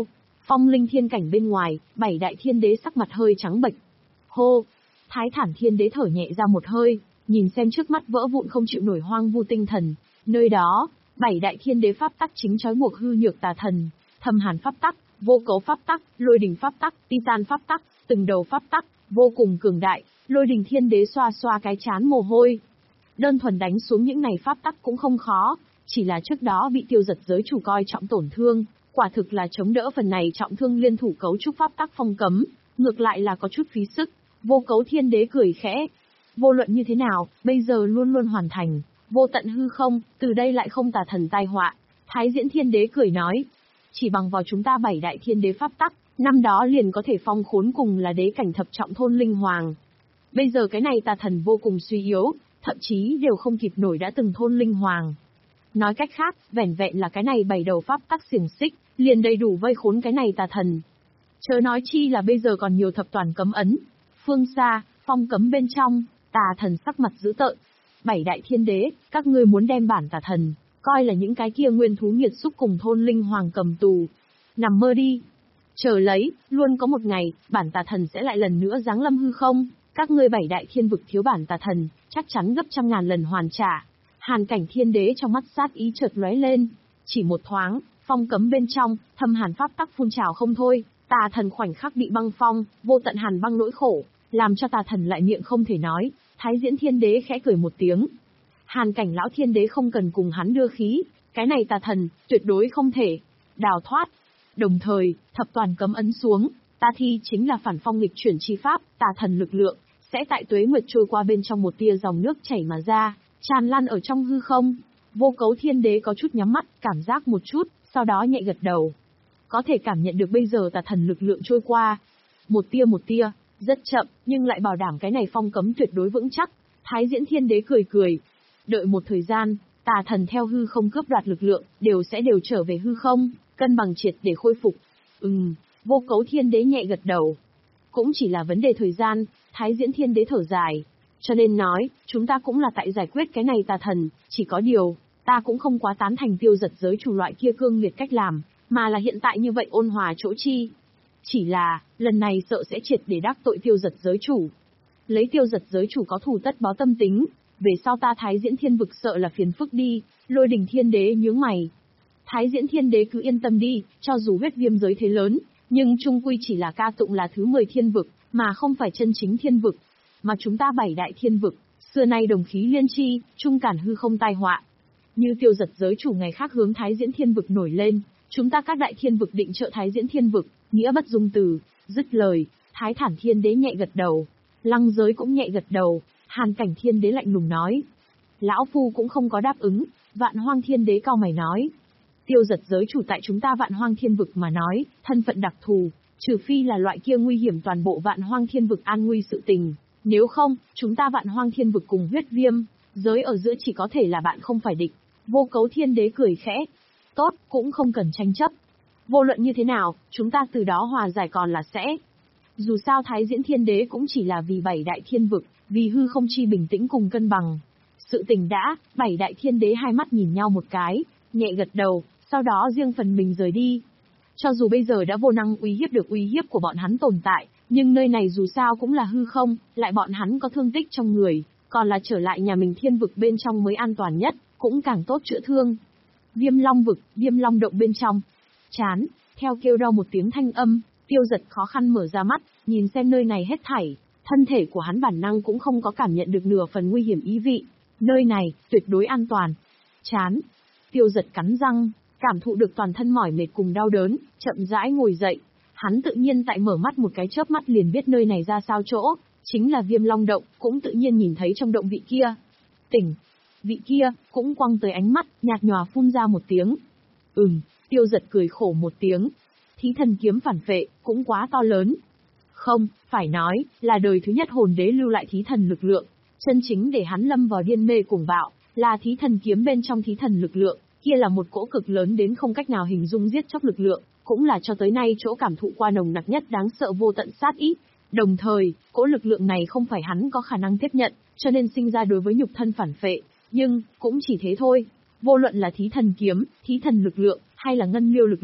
Phong linh thiên cảnh bên ngoài, bảy đại thiên đế sắc mặt hơi trắng bệch. Hô! Thái thản thiên đế thở nhẹ ra một hơi, nhìn xem trước mắt vỡ vụn không chịu nổi hoang vu tinh thần. Nơi đó, bảy đại thiên đế pháp tắc chính trói buộc hư nhược tà thần, thâm hàn pháp tắc, vô cấu pháp tắc, lôi đình pháp tắc, titan pháp tắc, từng đầu pháp tắc, vô cùng cường đại. Lôi đình thiên đế xoa xoa cái chán mồ hôi. Đơn thuần đánh xuống những này pháp tắc cũng không khó, chỉ là trước đó bị Tiêu Giật giới chủ coi trọng tổn thương, quả thực là chống đỡ phần này trọng thương liên thủ cấu trúc pháp tắc phong cấm, ngược lại là có chút phí sức. Vô cấu thiên đế cười khẽ. Vô luận như thế nào, bây giờ luôn luôn hoàn thành, vô tận hư không, từ đây lại không tà thần tai họa. Thái diễn thiên đế cười nói, chỉ bằng vào chúng ta bảy đại thiên đế pháp tắc, năm đó liền có thể phong khốn cùng là đế cảnh thập trọng thôn linh hoàng. Bây giờ cái này tà thần vô cùng suy yếu, thậm chí đều không kịp nổi đã từng thôn linh hoàng. Nói cách khác, vẻn vẹn là cái này bảy đầu pháp tắc xiềng xích, liền đầy đủ vây khốn cái này tà thần. Chớ nói chi là bây giờ còn nhiều thập toàn cấm ấn. Phương xa, phong cấm bên trong, tà thần sắc mặt dữ tợn. Bảy đại thiên đế, các ngươi muốn đem bản tà thần, coi là những cái kia nguyên thú nghiệt xúc cùng thôn linh hoàng cầm tù. Nằm mơ đi. Chờ lấy, luôn có một ngày, bản tà thần sẽ lại lần nữa giáng lâm hư không. Các ngươi bảy đại thiên vực thiếu bản tà thần, chắc chắn gấp trăm ngàn lần hoàn trả. Hàn cảnh thiên đế trong mắt sát ý chợt lóe lên. Chỉ một thoáng, phong cấm bên trong, thâm hàn pháp tắc phun trào không thôi. Tà thần khoảnh khắc bị băng phong, vô tận hàn băng nỗi khổ, làm cho tà thần lại miệng không thể nói. Thái diễn thiên đế khẽ cười một tiếng. Hàn cảnh lão thiên đế không cần cùng hắn đưa khí, cái này tà thần, tuyệt đối không thể đào thoát. Đồng thời, thập toàn cấm ấn xuống, ta thi chính là phản phong nghịch chuyển chi pháp, tà thần lực lượng, sẽ tại tuế nguyệt trôi qua bên trong một tia dòng nước chảy mà ra, tràn lan ở trong hư không. Vô cấu thiên đế có chút nhắm mắt, cảm giác một chút, sau đó nhẹ gật đầu. Có thể cảm nhận được bây giờ tà thần lực lượng trôi qua. Một tia một tia, rất chậm, nhưng lại bảo đảm cái này phong cấm tuyệt đối vững chắc. Thái diễn thiên đế cười cười. Đợi một thời gian, tà thần theo hư không cướp đoạt lực lượng, đều sẽ đều trở về hư không, cân bằng triệt để khôi phục. Ừm, vô cấu thiên đế nhẹ gật đầu. Cũng chỉ là vấn đề thời gian, thái diễn thiên đế thở dài. Cho nên nói, chúng ta cũng là tại giải quyết cái này tà thần, chỉ có điều, ta cũng không quá tán thành Tiêu Giật giới chủ loại kia cương liệt cách làm, mà là hiện tại như vậy ôn hòa chỗ chi. Chỉ là, lần này sợ sẽ triệt để đắc tội Tiêu Giật giới chủ. Lấy Tiêu Giật giới chủ có thù tất báo tâm tính, về sau ta thái diễn thiên vực sợ là phiền phức đi. Lôi đình thiên đế nhướng mày. Thái diễn thiên đế cứ yên tâm đi, cho dù huyết viêm giới thế lớn, nhưng chung quy chỉ là ca tụng là thứ mười thiên vực, mà không phải chân chính thiên vực. Mà chúng ta bảy đại thiên vực, xưa nay đồng khí liên chi, chung cản hư không tai họa. Như Tiêu Giật giới chủ ngày khác hướng thái diễn thiên vực nổi lên, chúng ta các đại thiên vực định trợ thái diễn thiên vực, nghĩa bất dung từ. Dứt lời, thái thản thiên đế nhẹ gật đầu, lăng giới cũng nhẹ gật đầu. Hàn cảnh thiên đế lạnh lùng nói. Lão phu cũng không có đáp ứng. Vạn hoang thiên đế cau mày nói. Tiêu Giật giới chủ tại chúng ta vạn hoang thiên vực mà nói, thân phận đặc thù, trừ phi là loại kia nguy hiểm toàn bộ vạn hoang thiên vực an nguy sự tình. Nếu không, chúng ta vạn hoang thiên vực cùng huyết viêm, giới ở giữa chỉ có thể là bạn không phải địch. Vô cấu thiên đế cười khẽ. Tốt, cũng không cần tranh chấp. Vô luận như thế nào, chúng ta từ đó hòa giải còn là sẽ. Dù sao thái diễn thiên đế cũng chỉ là vì bảy đại thiên vực, vì hư không chi bình tĩnh cùng cân bằng. Sự tình đã, bảy đại thiên đế hai mắt nhìn nhau một cái, nhẹ gật đầu, sau đó riêng phần mình rời đi. Cho dù bây giờ đã vô năng uy hiếp được uy hiếp của bọn hắn tồn tại, nhưng nơi này dù sao cũng là hư không, lại bọn hắn có thương tích trong người, còn là trở lại nhà mình thiên vực bên trong mới an toàn nhất, cũng càng tốt chữa thương. Viêm long vực, viêm long động bên trong. Chán, theo kêu đau một tiếng thanh âm, Tiêu Giật khó khăn mở ra mắt, nhìn xem nơi này hết thảy, thân thể của hắn bản năng cũng không có cảm nhận được nửa phần nguy hiểm ý vị. Nơi này, tuyệt đối an toàn. Chán. Tiêu Giật cắn răng, cảm thụ được toàn thân mỏi mệt cùng đau đớn, chậm rãi ngồi dậy. Hắn tự nhiên tại mở mắt một cái chớp mắt liền biết nơi này ra sao chỗ, chính là viêm long động, cũng tự nhiên nhìn thấy trong động vị kia. Tỉnh. Vị kia, cũng quăng tới ánh mắt, nhạt nhòa phun ra một tiếng. Ừm, Tiêu Giật cười khổ một tiếng. Thí thần kiếm phản phệ, cũng quá to lớn. Không, phải nói, là đời thứ nhất hồn đế lưu lại thí thần lực lượng. Chân chính để hắn lâm vào điên mê cuồng bạo, là thí thần kiếm bên trong thí thần lực lượng, kia là một cỗ cực lớn đến không cách nào hình dung giết chóc lực lượng, cũng là cho tới nay chỗ cảm thụ qua nồng nặc nhất đáng sợ vô tận sát ý. Đồng thời, cỗ lực lượng này không phải hắn có khả năng tiếp nhận, cho nên sinh ra đối với nhục thân phản phệ, nhưng, cũng chỉ thế thôi. Vô luận là thí thần kiếm, thí thần lực lượng, hay là ngân liêu lực lượng,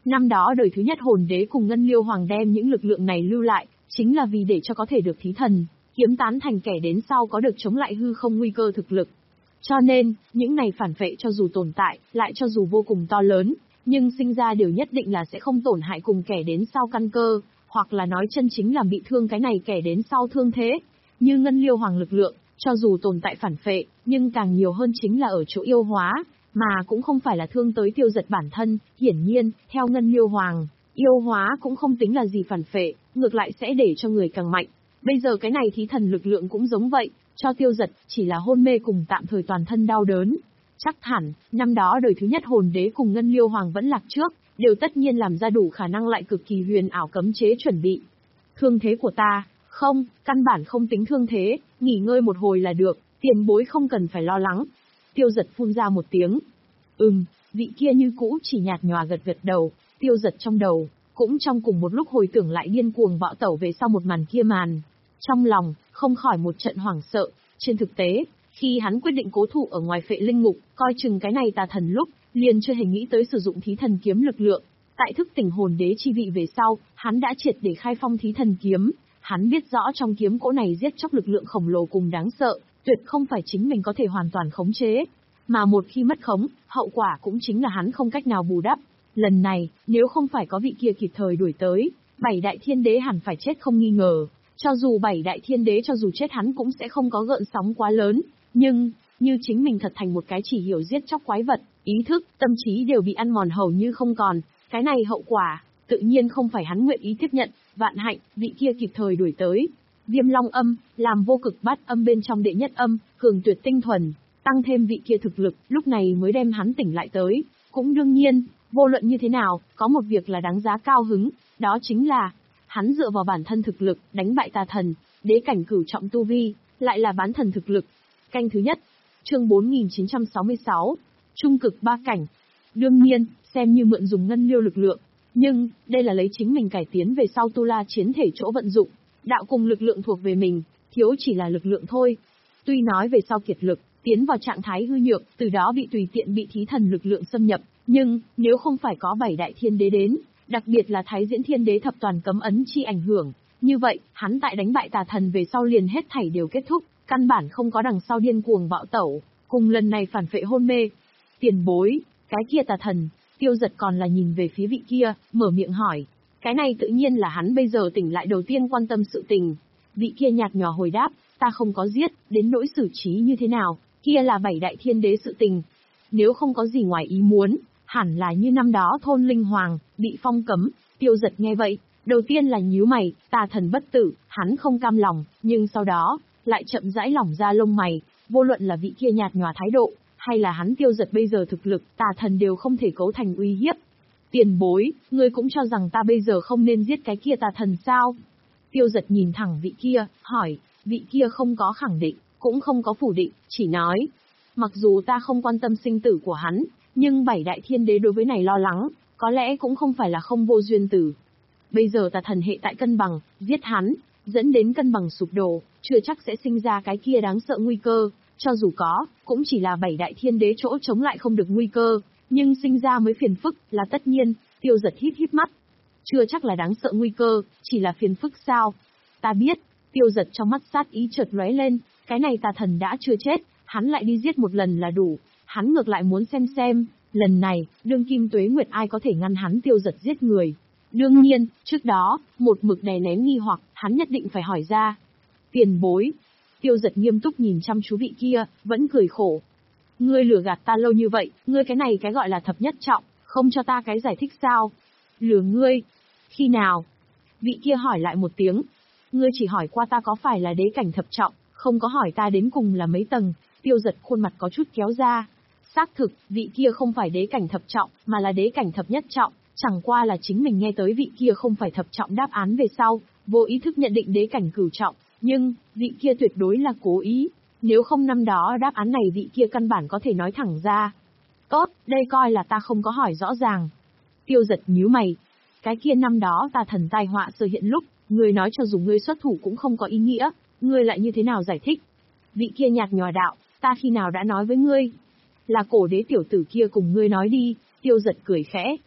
Năm đó đời thứ nhất hồn đế cùng Ngân Liêu Hoàng đem những lực lượng này lưu lại, chính là vì để cho có thể được thí thần, kiếm tán thành kẻ đến sau có được chống lại hư không nguy cơ thực lực. Cho nên, những này phản phệ cho dù tồn tại, lại cho dù vô cùng to lớn, nhưng sinh ra đều nhất định là sẽ không tổn hại cùng kẻ đến sau căn cơ, hoặc là nói chân chính làm bị thương cái này kẻ đến sau thương thế. Như Ngân Liêu Hoàng lực lượng, cho dù tồn tại phản phệ, nhưng càng nhiều hơn chính là ở chỗ yêu hóa, mà cũng không phải là thương tới Tiêu Dật bản thân. Hiển nhiên, theo Ngân Liêu Hoàng, yêu hóa cũng không tính là gì phản phệ, ngược lại sẽ để cho người càng mạnh. Bây giờ cái này thí thần lực lượng cũng giống vậy, cho Tiêu Dật chỉ là hôn mê cùng tạm thời toàn thân đau đớn. Chắc hẳn, năm đó đời thứ nhất hồn đế cùng Ngân Liêu Hoàng vẫn lạc trước, đều tất nhiên làm ra đủ khả năng lại cực kỳ huyền ảo cấm chế chuẩn bị. Thương thế của ta, không, căn bản không tính thương thế, nghỉ ngơi một hồi là được, tiền bối không cần phải lo lắng. Tiêu Dật phun ra một tiếng. Ừm, vị kia như cũ chỉ nhạt nhòa gật gật đầu, Tiêu Dật trong đầu, cũng trong cùng một lúc hồi tưởng lại điên cuồng bạo tẩu về sau một màn kia màn. Trong lòng, không khỏi một trận hoảng sợ, trên thực tế, khi hắn quyết định cố thủ ở ngoài phệ linh ngục, coi chừng cái này tà thần lúc, liền chưa hề nghĩ tới sử dụng thí thần kiếm lực lượng. Tại thức tỉnh hồn đế chi vị về sau, hắn đã triệt để khai phong thí thần kiếm, hắn biết rõ trong kiếm cỗ này giết chóc lực lượng khổng lồ cùng đáng sợ, tuyệt không phải chính mình có thể hoàn toàn khống chế. Mà một khi mất khống, hậu quả cũng chính là hắn không cách nào bù đắp. Lần này, nếu không phải có vị kia kịp thời đuổi tới, bảy đại thiên đế hẳn phải chết không nghi ngờ. Cho dù bảy đại thiên đế cho dù chết hắn cũng sẽ không có gợn sóng quá lớn, nhưng, như chính mình thật thành một cái chỉ hiểu giết chóc quái vật, ý thức, tâm trí đều bị ăn mòn hầu như không còn, cái này hậu quả, tự nhiên không phải hắn nguyện ý tiếp nhận. Vạn hạnh, vị kia kịp thời đuổi tới. Viêm Long âm, làm vô cực bát âm bên trong đệ nhất âm, cường tuyệt tinh thuần, tăng thêm vị kia thực lực, lúc này mới đem hắn tỉnh lại tới. Cũng đương nhiên, vô luận như thế nào, có một việc là đáng giá cao hứng, đó chính là, hắn dựa vào bản thân thực lực, đánh bại tà thần, đế cảnh cửu trọng tu vi, lại là bán thần thực lực. Canh thứ nhất, chương bốn nghìn chín trăm sáu mươi sáu, trung cực ba cảnh. Đương nhiên, xem như mượn dùng Ngân Liêu lực lượng, nhưng, đây là lấy chính mình cải tiến về sau tu la chiến thể chỗ vận dụng, đạo cùng lực lượng thuộc về mình, thiếu chỉ là lực lượng thôi. Tuy nói về sau kiệt lực, tiến vào trạng thái hư nhược, từ đó bị tùy tiện bị thí thần lực lượng xâm nhập, nhưng, nếu không phải có bảy đại thiên đế đến, đặc biệt là Thái Diễn Thiên Đế thập toàn cấm ấn chi ảnh hưởng, như vậy, hắn tại đánh bại tà thần về sau liền hết thảy đều kết thúc, căn bản không có đằng sau điên cuồng bạo tẩu, cùng lần này phản phệ hôn mê. Tiền bối, cái kia tà thần, Tiêu Dật còn là nhìn về phía vị kia, mở miệng hỏi. Cái này tự nhiên là hắn bây giờ tỉnh lại đầu tiên quan tâm sự tình. Vị kia nhạt nhòa hồi đáp, ta không có giết, đến nỗi xử trí như thế nào, kia là bảy đại thiên đế sự tình. Nếu không có gì ngoài ý muốn, hẳn là như năm đó thôn linh hoàng, bị phong cấm. Tiêu Dật nghe vậy, đầu tiên là nhíu mày, tà thần bất tử, hắn không cam lòng, nhưng sau đó, lại chậm rãi lỏng ra lông mày, vô luận là vị kia nhạt nhòa thái độ, hay là hắn Tiêu Dật bây giờ thực lực, tà thần đều không thể cấu thành uy hiếp. Tiền bối, ngươi cũng cho rằng ta bây giờ không nên giết cái kia tà thần sao? Tiêu Dật nhìn thẳng vị kia, hỏi, vị kia không có khẳng định, cũng không có phủ định, chỉ nói, mặc dù ta không quan tâm sinh tử của hắn, nhưng bảy đại thiên đế đối với này lo lắng, có lẽ cũng không phải là không vô duyên tử. Bây giờ tà thần hệ tại cân bằng, giết hắn, dẫn đến cân bằng sụp đổ, chưa chắc sẽ sinh ra cái kia đáng sợ nguy cơ, cho dù có, cũng chỉ là bảy đại thiên đế chỗ chống lại không được nguy cơ, nhưng sinh ra mới phiền phức, là tất nhiên. Tiêu Dật híp híp mắt. Chưa chắc là đáng sợ nguy cơ, chỉ là phiền phức sao? Ta biết. Tiêu Dật trong mắt sát ý chợt lóe lên, cái này tà thần đã chưa chết, hắn lại đi giết một lần là đủ, hắn ngược lại muốn xem xem, lần này, đương kim tuế nguyệt ai có thể ngăn hắn Tiêu Dật giết người. Đương nhiên, trước đó, một mực đè nén nghi hoặc, hắn nhất định phải hỏi ra. Tiền bối. Tiêu Dật nghiêm túc nhìn chăm chú vị kia, vẫn cười khổ. Ngươi lừa gạt ta lâu như vậy, ngươi cái này cái gọi là thập nhất trọng, không cho ta cái giải thích sao? Lừa ngươi? Khi nào? Vị kia hỏi lại một tiếng. Ngươi chỉ hỏi qua ta có phải là đế cảnh thập trọng, không có hỏi ta đến cùng là mấy tầng. Tiêu Dật khuôn mặt có chút kéo ra. Xác thực, vị kia không phải đế cảnh thập trọng, mà là đế cảnh thập nhất trọng, chẳng qua là chính mình nghe tới vị kia không phải thập trọng đáp án về sau, vô ý thức nhận định đế cảnh cửu trọng, nhưng, vị kia tuyệt đối là cố ý. Nếu không năm đó đáp án này vị kia căn bản có thể nói thẳng ra. Tốt, đây coi là ta không có hỏi rõ ràng. Tiêu Dật nhíu mày. Cái kia năm đó tà thần tai họa sơ hiện lúc, ngươi nói cho dù ngươi xuất thủ cũng không có ý nghĩa, ngươi lại như thế nào giải thích? Vị kia nhạt nhòa đạo, ta khi nào đã nói với ngươi? Là cổ đế tiểu tử kia cùng ngươi nói đi. Tiêu Dật cười khẽ.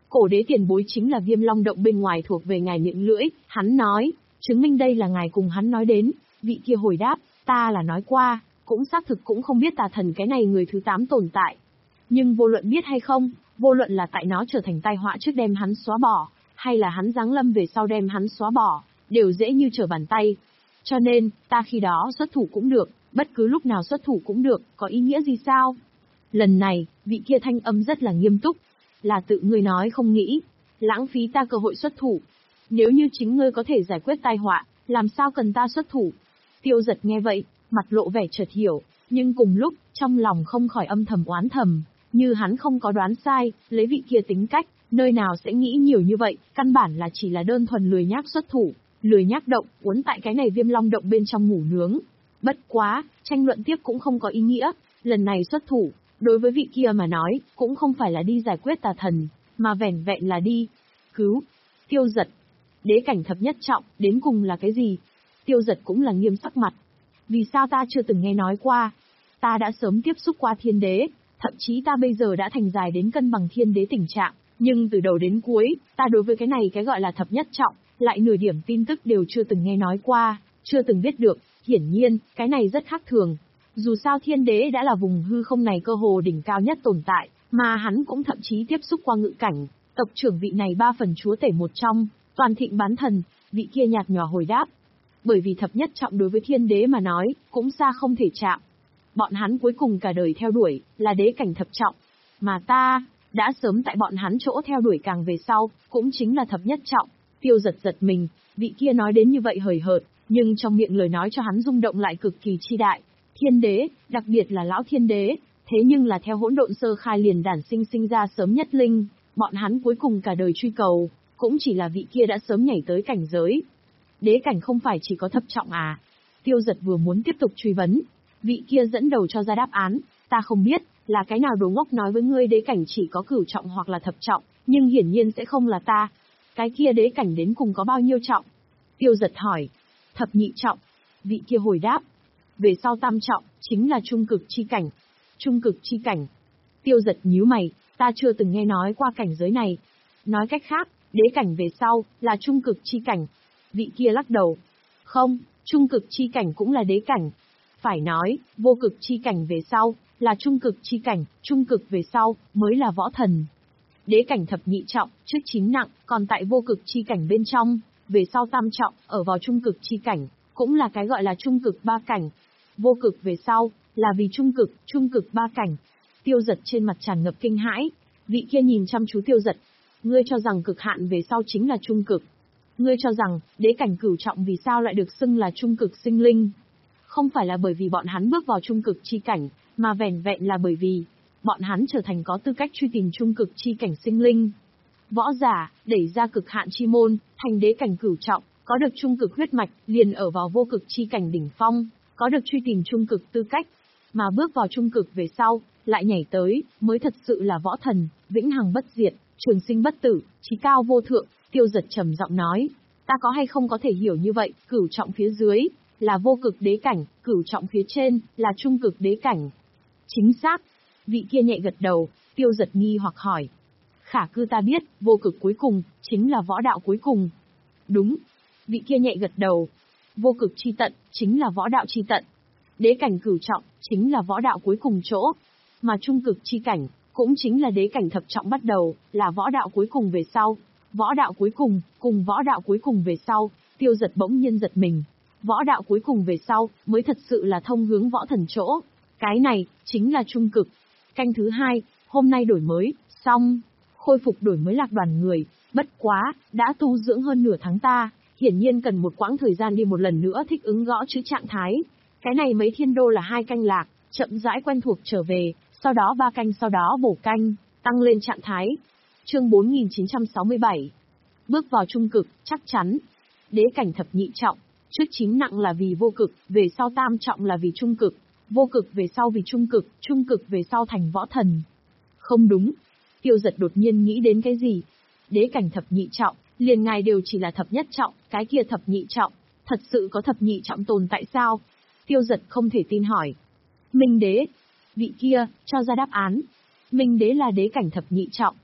cổ đế tiền bối chính là Viêm Long động bên ngoài thuộc về ngài miệng lưỡi, hắn nói, chứng minh đây là ngài cùng hắn nói đến. Vị kia hồi đáp, ta là nói qua, cũng xác thực cũng không biết tà thần cái này người thứ tám tồn tại. Nhưng vô luận biết hay không, vô luận là tại nó trở thành tai họa trước đem hắn xóa bỏ, hay là hắn giáng lâm về sau đem hắn xóa bỏ, đều dễ như trở bàn tay. Cho nên, ta khi đó xuất thủ cũng được, bất cứ lúc nào xuất thủ cũng được, có ý nghĩa gì sao? Lần này, vị kia thanh âm rất là nghiêm túc, là tự ngươi nói không nghĩ, lãng phí ta cơ hội xuất thủ. Nếu như chính ngươi có thể giải quyết tai họa, làm sao cần ta xuất thủ? Tiêu Giật nghe vậy, mặt lộ vẻ chợt hiểu, nhưng cùng lúc, trong lòng không khỏi âm thầm oán thầm, như hắn không có đoán sai, lấy vị kia tính cách, nơi nào sẽ nghĩ nhiều như vậy, căn bản là chỉ là đơn thuần lười nhác xuất thủ, lười nhác động, uốn tại cái này Viêm Long động bên trong ngủ nướng. Bất quá, tranh luận tiếp cũng không có ý nghĩa, lần này xuất thủ, đối với vị kia mà nói, cũng không phải là đi giải quyết tà thần, mà vẻn vẹn là đi cứu Tiêu Giật. Đế cảnh thập nhất trọng, đến cùng là cái gì? Tiêu Giật cũng là nghiêm sắc mặt. Vì sao ta chưa từng nghe nói qua? Ta đã sớm tiếp xúc qua thiên đế, thậm chí ta bây giờ đã thành dài đến cân bằng thiên đế tình trạng, nhưng từ đầu đến cuối, ta đối với cái này cái gọi là thập nhất trọng, lại nửa điểm tin tức đều chưa từng nghe nói qua, chưa từng biết được. Hiển nhiên, cái này rất khác thường. Dù sao thiên đế đã là vùng hư không này cơ hồ đỉnh cao nhất tồn tại, mà hắn cũng thậm chí tiếp xúc qua ngự cảnh, tộc trưởng vị này ba phần chúa tể một trong, toàn thịnh bán thần, vị kia nhạt nhòa hồi đáp. Bởi vì thập nhất trọng đối với thiên đế mà nói, cũng xa không thể chạm. Bọn hắn cuối cùng cả đời theo đuổi, là đế cảnh thập trọng. Mà ta, đã sớm tại bọn hắn chỗ theo đuổi càng về sau, cũng chính là thập nhất trọng. Tiêu Giật giật mình, vị kia nói đến như vậy hời hợt, nhưng trong miệng lời nói cho hắn rung động lại cực kỳ chi đại. Thiên đế, đặc biệt là lão thiên đế, thế nhưng là theo hỗn độn sơ khai liền đản sinh sinh ra sớm nhất linh, bọn hắn cuối cùng cả đời truy cầu, cũng chỉ là vị kia đã sớm nhảy tới cảnh giới. Đế cảnh không phải chỉ có thập trọng à? Tiêu Giật vừa muốn tiếp tục truy vấn, vị kia dẫn đầu cho ra đáp án, ta không biết, là cái nào đồ ngốc nói với ngươi đế cảnh chỉ có cửu trọng hoặc là thập trọng, nhưng hiển nhiên sẽ không là ta. Cái kia đế cảnh đến cùng có bao nhiêu trọng? Tiêu Giật hỏi. Thập nhị trọng. Vị kia hồi đáp. Về sau tam trọng, chính là trung cực chi cảnh. Trung cực chi cảnh. Tiêu Giật nhíu mày, ta chưa từng nghe nói qua cảnh giới này. Nói cách khác, đế cảnh về sau, là trung cực chi cảnh. Vị kia lắc đầu. Không, trung cực chi cảnh cũng là đế cảnh. Phải nói, vô cực chi cảnh về sau, là trung cực chi cảnh, trung cực về sau, mới là võ thần. Đế cảnh thập nhị trọng, trước chín nặng, còn tại vô cực chi cảnh bên trong, về sau tam trọng, ở vào trung cực chi cảnh, cũng là cái gọi là trung cực ba cảnh. Vô cực về sau, là vì trung cực, trung cực ba cảnh. Tiêu Giật trên mặt tràn ngập kinh hãi, vị kia nhìn chăm chú Tiêu Giật. Ngươi cho rằng cực hạn về sau chính là trung cực. Ngươi cho rằng, đế cảnh cửu trọng vì sao lại được xưng là trung cực sinh linh? Không phải là bởi vì bọn hắn bước vào trung cực chi cảnh, mà vẻn vẹn là bởi vì bọn hắn trở thành có tư cách truy tìm trung cực chi cảnh sinh linh. Võ giả, đẩy ra cực hạn chi môn, thành đế cảnh cửu trọng, có được trung cực huyết mạch, liền ở vào vô cực chi cảnh đỉnh phong, có được truy tìm trung cực tư cách. Mà bước vào trung cực về sau, lại nhảy tới, mới thật sự là võ thần, vĩnh hằng bất diệt, trường sinh bất tử, chí cao vô thượng. Tiêu Giật trầm giọng nói, ta có hay không có thể hiểu như vậy, cửu trọng phía dưới, là vô cực đế cảnh, cửu trọng phía trên, là trung cực đế cảnh. Chính xác. Vị kia nhẹ gật đầu, Tiêu Giật nghi hoặc hỏi. Khả cư ta biết, vô cực cuối cùng, chính là võ đạo cuối cùng. Đúng. Vị kia nhẹ gật đầu. Vô cực chi tận, chính là võ đạo chi tận. Đế cảnh cửu trọng, chính là võ đạo cuối cùng chỗ. Mà trung cực chi cảnh, cũng chính là đế cảnh thập trọng bắt đầu, là võ đạo cuối cùng về sau. Võ đạo cuối cùng, cùng võ đạo cuối cùng về sau, Tiêu Giật bỗng nhiên giật mình. Võ đạo cuối cùng về sau, mới thật sự là thông hướng võ thần chỗ. Cái này, chính là trung cực. Canh thứ hai, hôm nay đổi mới, xong. Khôi phục đổi mới lạc đoàn người, bất quá, đã tu dưỡng hơn nửa tháng ta, hiển nhiên cần một quãng thời gian đi một lần nữa thích ứng gõ chữ trạng thái. Cái này mấy thiên đô là hai canh lạc, chậm rãi quen thuộc trở về, sau đó ba canh sau đó bổ canh, tăng lên trạng thái. Chương bốn nghìn chín trăm sáu mươi bảy. Bước vào trung cực, chắc chắn. Đế cảnh thập nhị trọng, trước chín nặng là vì vô cực, về sau tam trọng là vì trung cực, vô cực về sau vì trung cực, trung cực về sau thành võ thần. Không đúng. Tiêu Giật đột nhiên nghĩ đến cái gì? Đế cảnh thập nhị trọng, liền ngài đều chỉ là thập nhất trọng, cái kia thập nhị trọng, thật sự có thập nhị trọng tồn tại sao? Tiêu Giật không thể tin hỏi. Minh đế. Vị kia, cho ra đáp án. Minh đế là đế cảnh thập nhị trọng.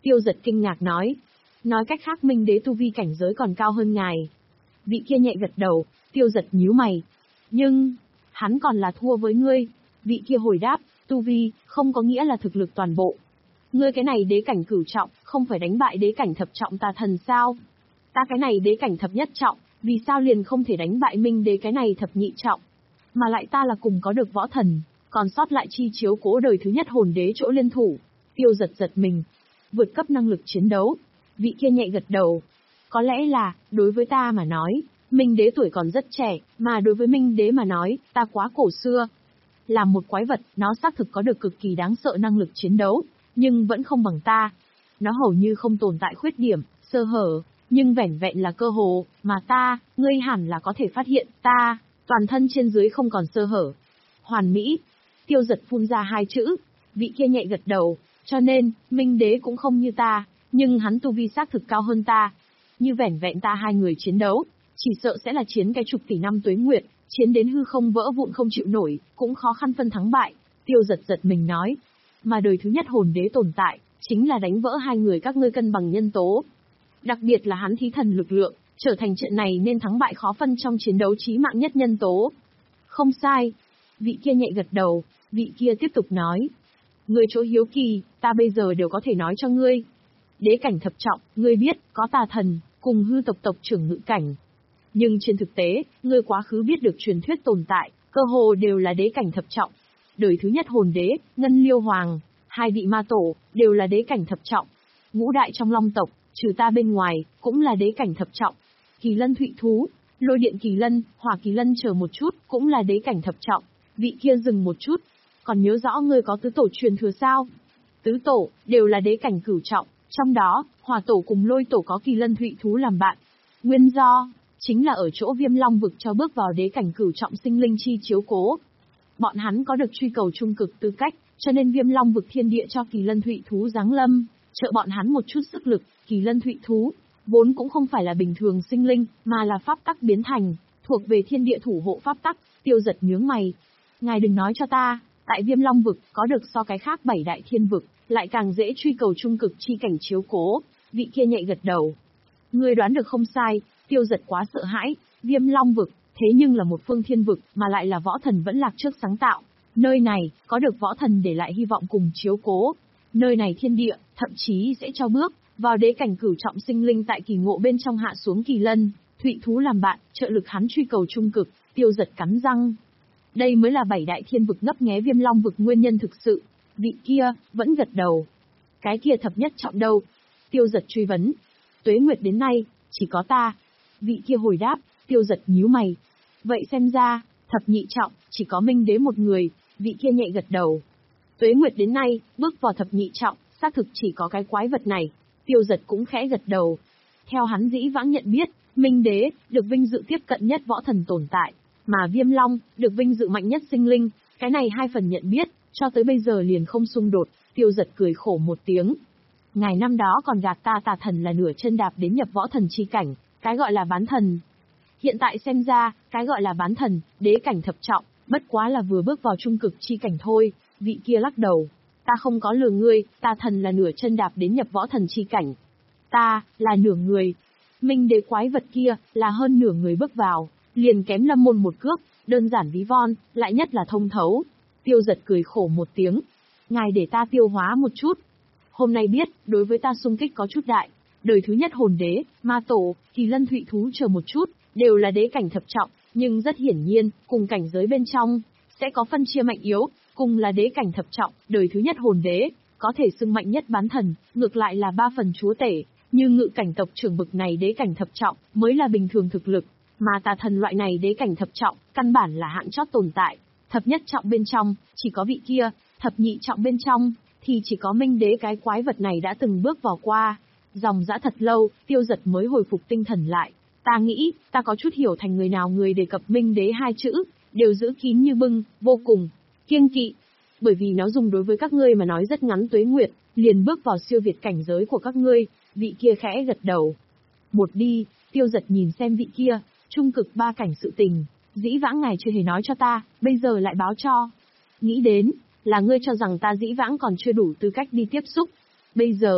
Tiêu Giật kinh ngạc nói. Nói cách khác Minh Đế tu vi cảnh giới còn cao hơn ngài. Vị kia nhẹ gật đầu, Tiêu Giật nhíu mày. Nhưng, hắn còn là thua với ngươi. Vị kia hồi đáp, tu vi, không có nghĩa là thực lực toàn bộ. Ngươi cái này đế cảnh cửu trọng, không phải đánh bại đế cảnh thập trọng tà thần sao? Ta cái này đế cảnh thập nhất trọng, vì sao liền không thể đánh bại Minh Đế cái này thập nhị trọng? Mà lại ta là cùng có được võ thần, còn sót lại chi chiếu cố đời thứ nhất hồn đế chỗ liên thủ. Tiêu Giật giật mình. Vượt cấp năng lực chiến đấu. Vị kia nhẹ gật đầu. Có lẽ là, đối với ta mà nói, Minh Đế tuổi còn rất trẻ, mà đối với Minh Đế mà nói, ta quá cổ xưa. Là một quái vật, nó xác thực có được cực kỳ đáng sợ năng lực chiến đấu, nhưng vẫn không bằng ta. Nó hầu như không tồn tại khuyết điểm, sơ hở, nhưng vẻn vẹn là cơ hồ, mà ta, ngươi hẳn là có thể phát hiện, ta, toàn thân trên dưới không còn sơ hở. Hoàn mỹ. Tiêu Giật phun ra hai chữ. Vị kia nhẹ gật đầu. Cho nên, Minh Đế cũng không như ta, nhưng hắn tu vi xác thực cao hơn ta. Như vẻn vẹn ta hai người chiến đấu, chỉ sợ sẽ là chiến cái chục tỷ năm tuế nguyệt, chiến đến hư không vỡ vụn không chịu nổi, cũng khó khăn phân thắng bại. Tiêu Giật giật mình nói. Mà đời thứ nhất hồn đế tồn tại, chính là đánh vỡ hai người các ngươi cân bằng nhân tố. Đặc biệt là hắn thí thần lực lượng, trở thành trận này nên thắng bại khó phân trong chiến đấu chí mạng nhất nhân tố. Không sai. Vị kia nhẹ gật đầu, vị kia tiếp tục nói. Ngươi chỗ hiếu kỳ, ta bây giờ đều có thể nói cho ngươi. Đế cảnh thập trọng, ngươi biết, có tà thần, cùng hư tộc tộc trưởng ngự cảnh. Nhưng trên thực tế, ngươi quá khứ biết được truyền thuyết tồn tại, cơ hồ đều là đế cảnh thập trọng. Đời thứ nhất hồn đế, Ngân Liêu Hoàng, hai vị ma tổ, đều là đế cảnh thập trọng. Ngũ đại trong long tộc, trừ ta bên ngoài, cũng là đế cảnh thập trọng. Kỳ lân thụy thú, lôi điện kỳ lân, hỏa kỳ lân chờ một chút, cũng là đế cảnh thập trọng. Vị kia dừng một chút. Còn nhớ rõ ngươi có tứ tổ truyền thừa sao? Tứ tổ, đều là đế cảnh cửu trọng, trong đó, hỏa tổ cùng lôi tổ có kỳ lân thụy thú làm bạn. Nguyên do, chính là ở chỗ Viêm Long vực cho bước vào đế cảnh cửu trọng sinh linh chi chiếu cố. Bọn hắn có được truy cầu trung cực tư cách, cho nên Viêm Long vực thiên địa cho kỳ lân thụy thú giáng lâm, trợ bọn hắn một chút sức lực. Kỳ lân thụy thú, vốn cũng không phải là bình thường sinh linh, mà là pháp tắc biến thành, thuộc về thiên địa thủ hộ pháp tắc. Tiêu Giật nhướng mày. Ngài đừng nói cho ta, tại Viêm Long vực có được so cái khác bảy đại thiên vực, lại càng dễ truy cầu trung cực chi cảnh chiếu cố. Vị kia nhẹ gật đầu. Ngươi đoán được không sai. Tiêu Giật quá sợ hãi. Viêm Long vực, thế nhưng là một phương thiên vực, mà lại là võ thần vẫn lạc trước sáng tạo. Nơi này, có được võ thần để lại hy vọng cùng chiếu cố. Nơi này thiên địa, thậm chí sẽ cho bước vào đế cảnh cửu trọng sinh linh tại kỳ ngộ bên trong hạ xuống kỳ lân, thụy thú làm bạn, trợ lực hắn truy cầu trung cực. Tiêu Giật cắn răng. Đây mới là bảy đại thiên vực ngấp nghé Viêm Long vực nguyên nhân thực sự. Vị kia, vẫn gật đầu. Cái kia thập nhất trọng đâu? Tiêu Giật truy vấn. Tuế nguyệt đến nay, chỉ có ta. Vị kia hồi đáp. Tiêu Giật nhíu mày. Vậy xem ra, thập nhị trọng, chỉ có Minh Đế một người. Vị kia nhẹ gật đầu. Tuế nguyệt đến nay, bước vào thập nhị trọng, xác thực chỉ có cái quái vật này. Tiêu Giật cũng khẽ gật đầu. Theo hắn dĩ vãng nhận biết, Minh Đế, được vinh dự tiếp cận nhất võ thần tồn tại. Mà Viêm Long, được vinh dự mạnh nhất sinh linh. Cái này hai phần nhận biết, cho tới bây giờ liền không xung đột. Tiêu Giật cười khổ một tiếng. Ngài năm đó còn gạt ta tà thần là nửa chân đạp đến nhập võ thần chi cảnh, cái gọi là bán thần. Hiện tại xem ra, cái gọi là bán thần, đế cảnh thập trọng, bất quá là vừa bước vào trung cực chi cảnh thôi. Vị kia lắc đầu. Ta không có lừa ngươi, tà thần là nửa chân đạp đến nhập võ thần chi cảnh. Ta, là nửa người. Minh Đế quái vật kia, là hơn nửa người bước vào, liền kém Lâm Môn một cước, đơn giản ví von, lại nhất là thông thấu. Tiêu Giật cười khổ một tiếng. Ngài để ta tiêu hóa một chút. Hôm nay biết, đối với ta xung kích có chút đại. Đời thứ nhất hồn đế, ma tổ, kỳ lân thụy thú chờ một chút, đều là đế cảnh thập trọng, nhưng rất hiển nhiên, cùng cảnh giới bên trong, sẽ có phân chia mạnh yếu, cùng là đế cảnh thập trọng, đời thứ nhất hồn đế, có thể xưng mạnh nhất bán thần, ngược lại là ba phần chúa tể, như ngự cảnh tộc trưởng bực này đế cảnh thập trọng, mới là bình thường thực lực, mà tà thần loại này đế cảnh thập trọng, căn bản là hạng chót tồn tại. Thập nhất trọng bên trong, chỉ có vị kia, thập nhị trọng bên trong, thì chỉ có Minh Đế cái quái vật này đã từng bước vào qua. Dòng dã thật lâu, Tiêu Giật mới hồi phục tinh thần lại. Ta nghĩ, ta có chút hiểu thành người nào người đề cập Minh Đế hai chữ, đều giữ kín như bưng, vô cùng kiêng kỵ. Bởi vì nó dùng đối với các ngươi mà nói rất ngắn tuế nguyệt, liền bước vào siêu việt cảnh giới của các ngươi. Vị kia khẽ gật đầu. Một đi, Tiêu Giật nhìn xem vị kia, trung cực ba cảnh sự tình. Dĩ vãng ngài chưa hề nói cho ta, bây giờ lại báo cho. Nghĩ đến, là ngươi cho rằng ta dĩ vãng còn chưa đủ tư cách đi tiếp xúc. Bây giờ,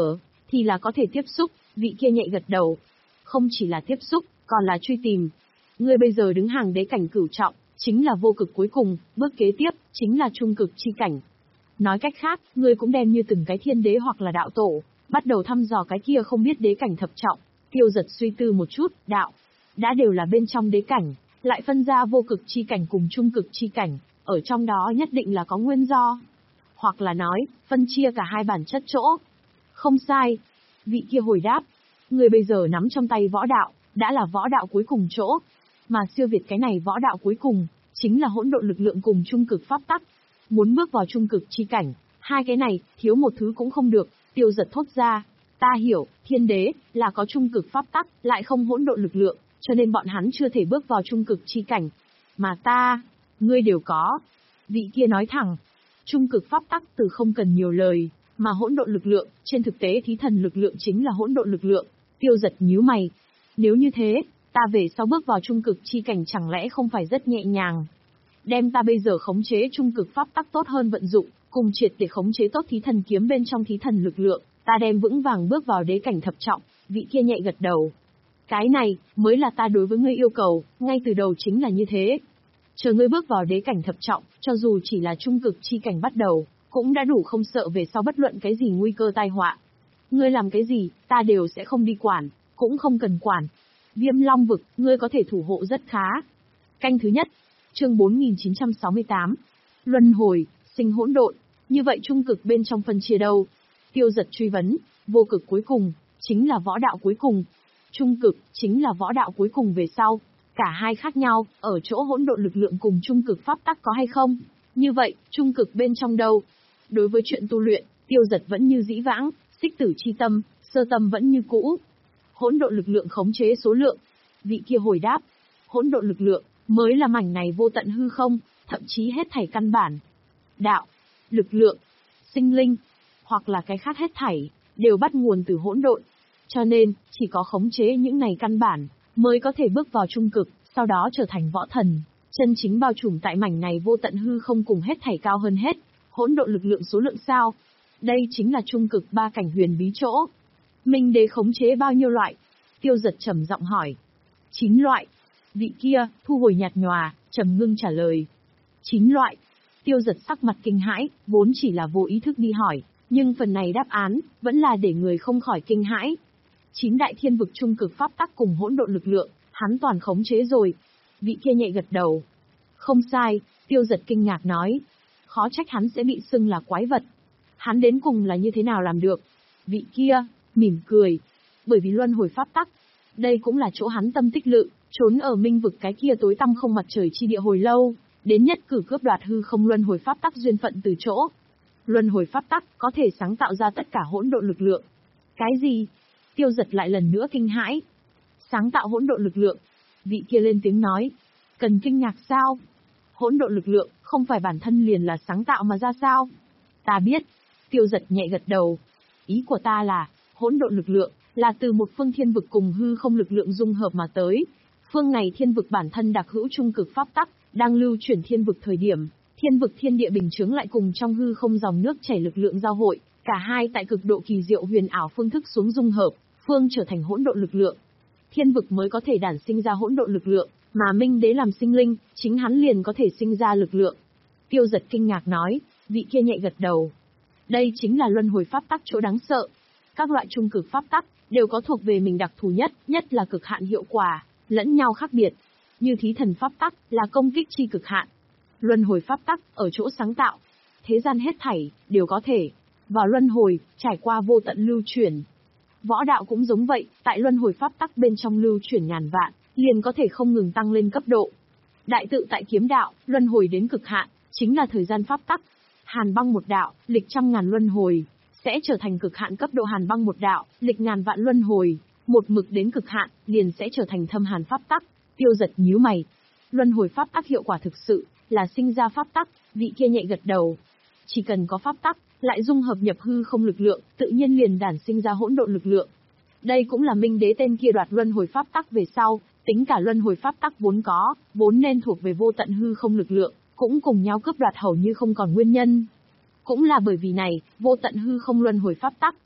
thì là có thể tiếp xúc, vị kia nhẹ gật đầu. Không chỉ là tiếp xúc, còn là truy tìm. Ngươi bây giờ đứng hàng đế cảnh cửu trọng, chính là vô cực cuối cùng, bước kế tiếp, chính là trung cực chi cảnh. Nói cách khác, ngươi cũng đem như từng cái thiên đế hoặc là đạo tổ, bắt đầu thăm dò cái kia không biết đế cảnh thập trọng. Tiêu Giật suy tư một chút, đạo, đã đều là bên trong đế cảnh, lại phân ra vô cực chi cảnh cùng trung cực chi cảnh, ở trong đó nhất định là có nguyên do. Hoặc là nói, phân chia cả hai bản chất chỗ. Không sai. Vị kia hồi đáp, người bây giờ nắm trong tay võ đạo, đã là võ đạo cuối cùng chỗ. Mà siêu việt cái này võ đạo cuối cùng, chính là hỗn độn lực lượng cùng trung cực pháp tắc. Muốn bước vào trung cực chi cảnh, hai cái này, thiếu một thứ cũng không được. Tiêu Giật thốt ra, ta hiểu, thiên đế, là có trung cực pháp tắc, lại không hỗn độn lực lượng, cho nên bọn hắn chưa thể bước vào trung cực chi cảnh. Mà ta, ngươi đều có. Vị kia nói thẳng, trung cực pháp tắc từ không cần nhiều lời, mà hỗn độn lực lượng, trên thực tế thí thần lực lượng chính là hỗn độn lực lượng. Tiêu Giật nhíu mày. Nếu như thế, ta về sau bước vào trung cực chi cảnh chẳng lẽ không phải rất nhẹ nhàng? Đem ta bây giờ khống chế trung cực pháp tắc tốt hơn vận dụng, cùng triệt để khống chế tốt thí thần kiếm bên trong thí thần lực lượng, ta đem vững vàng bước vào đế cảnh thập trọng. Vị kia nhẹ gật đầu. Cái này, mới là ta đối với ngươi yêu cầu, ngay từ đầu chính là như thế. Chờ ngươi bước vào đế cảnh thập trọng, cho dù chỉ là trung cực chi cảnh bắt đầu, cũng đã đủ không sợ về sau bất luận cái gì nguy cơ tai họa. Ngươi làm cái gì, ta đều sẽ không đi quản, cũng không cần quản. Viêm Long vực, ngươi có thể thủ hộ rất khá. Canh thứ nhất, chương bốn nghìn chín trăm sáu mươi tám. Luân hồi, sinh hỗn độn, như vậy trung cực bên trong phân chia đâu? Tiêu Giật truy vấn, vô cực cuối cùng, chính là võ đạo cuối cùng. Trung cực, chính là võ đạo cuối cùng về sau. Cả hai khác nhau, ở chỗ hỗn độn lực lượng cùng trung cực pháp tắc có hay không? Như vậy, trung cực bên trong đâu? Đối với chuyện tu luyện, Tiêu Giật vẫn như dĩ vãng, xích tử chi tâm, sơ tâm vẫn như cũ. Hỗn độn lực lượng khống chế số lượng. Vị kia hồi đáp, hỗn độn lực lượng, mới là mảnh này vô tận hư không, thậm chí hết thảy căn bản. Đạo, lực lượng, sinh linh, hoặc là cái khác hết thảy, đều bắt nguồn từ hỗn độn. Cho nên, chỉ có khống chế những này căn bản, mới có thể bước vào trung cực, sau đó trở thành võ thần, chân chính bao trùm tại mảnh này vô tận hư không cùng hết thảy cao hơn hết. Hỗn độn lực lượng số lượng sao? Đây chính là trung cực ba cảnh huyền bí chỗ. Minh đế khống chế bao nhiêu loại? Tiêu Giật trầm giọng hỏi. Chín loại. Vị kia, thu hồi nhạt nhòa, trầm ngưng trả lời. Chín loại. Tiêu Giật sắc mặt kinh hãi, vốn chỉ là vô ý thức đi hỏi, nhưng phần này đáp án, vẫn là để người không khỏi kinh hãi. Chín đại thiên vực trung cực pháp tắc cùng hỗn độn lực lượng, hắn toàn khống chế rồi. Vị kia nhẹ gật đầu. Không sai, Tiêu Giật kinh ngạc nói. Khó trách hắn sẽ bị xưng là quái vật. Hắn đến cùng là như thế nào làm được? Vị kia, mỉm cười. Bởi vì luân hồi pháp tắc. Đây cũng là chỗ hắn tâm tích lự, trốn ở minh vực cái kia tối tăm không mặt trời chi địa hồi lâu, đến nhất cử cướp đoạt hư không luân hồi pháp tắc duyên phận từ chỗ. Luân hồi pháp tắc có thể sáng tạo ra tất cả hỗn độn lực lượng. Cái gì? Tiêu Giật lại lần nữa kinh hãi. Sáng tạo hỗn độn lực lượng. Vị kia lên tiếng nói. Cần kinh ngạc sao? Hỗn độn lực lượng, không phải bản thân liền là sáng tạo mà ra sao? Ta biết. Tiêu Giật nhẹ gật đầu. Ý của ta là, hỗn độn lực lượng, là từ một phương thiên vực cùng hư không lực lượng dung hợp mà tới. Phương này thiên vực bản thân đặc hữu trung cực pháp tắc, đang lưu chuyển thiên vực thời điểm, thiên vực thiên địa bình chướng lại cùng trong hư không dòng nước chảy lực lượng giao hội, cả hai tại cực độ kỳ diệu huyền ảo phương thức xuống dung hợp, phương trở thành hỗn độn lực lượng. Thiên vực mới có thể đản sinh ra hỗn độn lực lượng, mà Minh Đế làm sinh linh, chính hắn liền có thể sinh ra lực lượng. Tiêu Giật kinh ngạc nói, vị kia nhẹ gật đầu. Đây chính là luân hồi pháp tắc chỗ đáng sợ. Các loại trung cực pháp tắc đều có thuộc về mình đặc thù nhất, nhất là cực hạn hiệu quả, lẫn nhau khác biệt. Như thí thần pháp tắc là công kích chi cực hạn. Luân hồi pháp tắc ở chỗ sáng tạo. Thế gian hết thảy đều có thể vào luân hồi, trải qua vô tận lưu chuyển. Võ đạo cũng giống vậy, tại luân hồi pháp tắc bên trong lưu chuyển ngàn vạn, liền có thể không ngừng tăng lên cấp độ. Đại tự tại kiếm đạo, luân hồi đến cực hạn, chính là thời gian pháp tắc. Hàn băng một đạo, lịch trăm ngàn luân hồi, sẽ trở thành cực hạn cấp độ hàn băng một đạo, lịch ngàn vạn luân hồi, một mực đến cực hạn, liền sẽ trở thành thâm hàn pháp tắc. Tiêu Giật nhíu mày. Luân hồi pháp tắc hiệu quả thực sự là sinh ra pháp tắc, vị kia nhẹ gật đầu. Chỉ cần có pháp tắc, lại dung hợp nhập hư không lực lượng, tự nhiên liền đản sinh ra hỗn độn lực lượng. Đây cũng là Minh Đế tên kia đoạt luân hồi pháp tắc về sau, tính cả luân hồi pháp tắc vốn có, vốn nên thuộc về vô tận hư không lực lượng, cũng cùng nhau cướp đoạt hầu như không còn nguyên nhân. Cũng là bởi vì này, vô tận hư không luân hồi pháp tắc,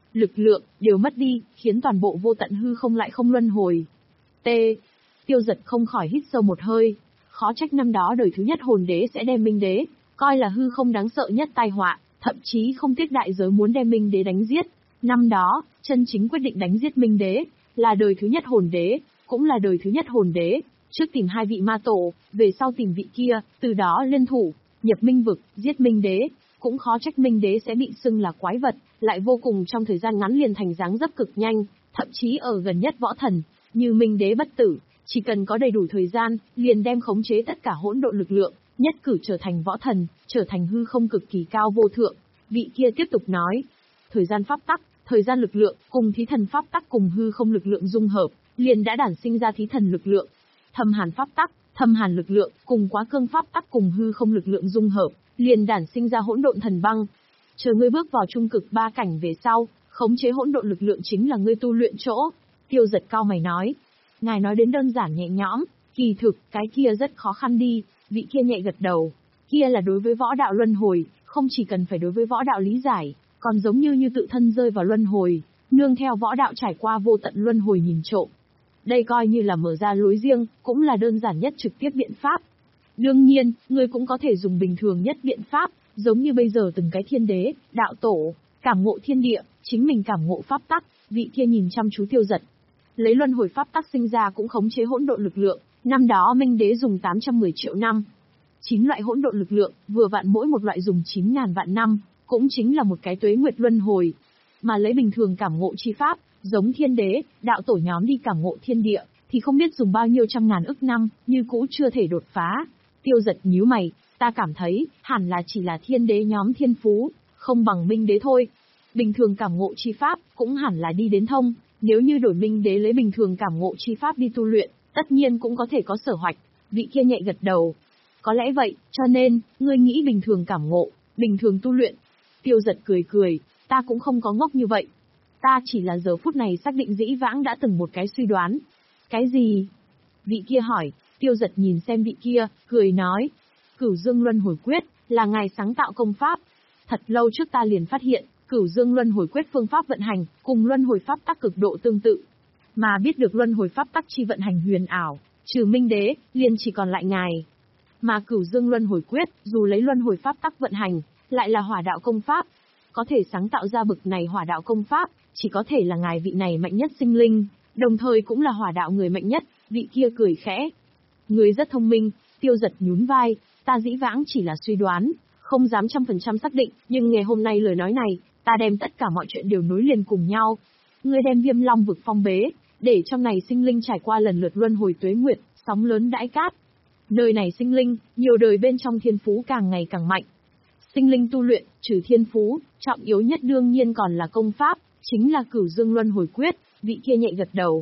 lực lượng, đều mất đi, khiến toàn bộ vô tận hư không lại không luân hồi. T. Tiêu Dật không khỏi hít sâu một hơi. Khó trách năm đó đời thứ nhất hồn đế sẽ đem Minh đế, coi là hư không đáng sợ nhất tai họa, thậm chí không tiếc đại giới muốn đem Minh đế đánh giết. Năm đó, chân chính quyết định đánh giết Minh đế, là đời thứ nhất hồn đế, cũng là đời thứ nhất hồn đế. Trước tìm hai vị ma tổ, về sau tìm vị kia, từ đó liên thủ, nhập Minh vực, giết Minh đế. Cũng khó trách Minh đế sẽ bị xưng là quái vật, lại vô cùng trong thời gian ngắn liền thành dáng dấp cực nhanh, thậm chí ở gần nhất võ thần, như Minh đế bất tử, chỉ cần có đầy đủ thời gian, liền đem khống chế tất cả hỗn độn lực lượng, nhất cử trở thành võ thần, trở thành hư không cực kỳ cao vô thượng. Vị kia tiếp tục nói, thời gian pháp tắc, thời gian lực lượng, cùng thí thần pháp tắc cùng hư không lực lượng dung hợp, liền đã đản sinh ra thí thần lực lượng. Thâm hàn pháp tắc, thâm hàn lực lượng, cùng quá cương pháp tắc cùng hư không lực lượng dung hợp, liền đản sinh ra hỗn độn thần băng. Chờ ngươi bước vào trung cực ba cảnh về sau, khống chế hỗn độn lực lượng chính là ngươi tu luyện chỗ. Tiêu Dật cao mày nói, ngài nói đến đơn giản nhẹ nhõm, kỳ thực, cái kia rất khó khăn đi. Vị kia nhẹ gật đầu, kia là đối với võ đạo luân hồi, không chỉ cần phải đối với võ đạo lý giải, còn giống như như tự thân rơi vào luân hồi, nương theo võ đạo trải qua vô tận luân hồi nhìn trộm. Đây coi như là mở ra lối riêng, cũng là đơn giản nhất trực tiếp biện pháp. Đương nhiên, ngươi cũng có thể dùng bình thường nhất biện pháp, giống như bây giờ từng cái thiên đế, đạo tổ, cảm ngộ thiên địa, chính mình cảm ngộ pháp tắc. Vị kia nhìn chăm chú Tiêu Dật. Lấy luân hồi pháp tắc sinh ra cũng khống chế hỗn độn lực lượng, năm đó Minh đế dùng tám trăm mười triệu năm. chín loại hỗn độn lực lượng, vừa vặn mỗi một loại dùng chín ngàn vạn năm, cũng chính là một cái tuế nguyệt luân hồi. Mà lấy bình thường cảm ngộ chi pháp, giống thiên đế, đạo tổ nhóm đi cảm ngộ thiên địa, thì không biết dùng bao nhiêu trăm ngàn ức năm, như cũ chưa thể đột phá. Tiêu Dật nhíu mày, ta cảm thấy, hẳn là chỉ là thiên đế nhóm thiên phú, không bằng Minh đế thôi. Bình thường cảm ngộ chi pháp, cũng hẳn là đi đến thông, nếu như đổi Minh đế lấy bình thường cảm ngộ chi pháp đi tu luyện, tất nhiên cũng có thể có sở hoạch. Vị kia nhẹ gật đầu. Có lẽ vậy, cho nên, ngươi nghĩ bình thường cảm ngộ, bình thường tu luyện. Tiêu Dật cười cười, ta cũng không có ngốc như vậy. Ta chỉ là giờ phút này xác định dĩ vãng đã từng một cái suy đoán. Cái gì? Vị kia hỏi. Tiêu Dật nhìn xem vị kia, cười nói. Cửu Dương Luân Hồi Quyết, là ngài sáng tạo công pháp. Thật lâu trước ta liền phát hiện, Cửu Dương Luân Hồi Quyết phương pháp vận hành, cùng Luân Hồi Pháp tắc cực độ tương tự. Mà biết được Luân Hồi Pháp tắc chi vận hành huyền ảo, trừ Minh đế, liền chỉ còn lại ngài. Mà Cửu Dương Luân Hồi Quyết, dù lấy Luân Hồi Pháp tắc vận hành, lại là hỏa đạo công pháp. Có thể sáng tạo ra bực này hỏa đạo công pháp, chỉ có thể là ngài vị này mạnh nhất sinh linh, đồng thời cũng là hỏa đạo người mạnh nhất. Vị kia cười khẽ. Người rất thông minh. Tiêu Dật nhún vai, ta dĩ vãng chỉ là suy đoán, không dám trăm phần trăm xác định, nhưng ngày hôm nay lời nói này, ta đem tất cả mọi chuyện đều nối liền cùng nhau. Ngươi đem Viêm Long vực phong bế, để trong này sinh linh trải qua lần lượt luân hồi tuế nguyệt, sóng lớn đãi cát. Nơi này sinh linh, nhiều đời bên trong thiên phú càng ngày càng mạnh. Sinh linh tu luyện, trừ thiên phú, trọng yếu nhất đương nhiên còn là công pháp, chính là Cửu Dương Luân Hồi Quyết. Vị kia nhẹ gật đầu.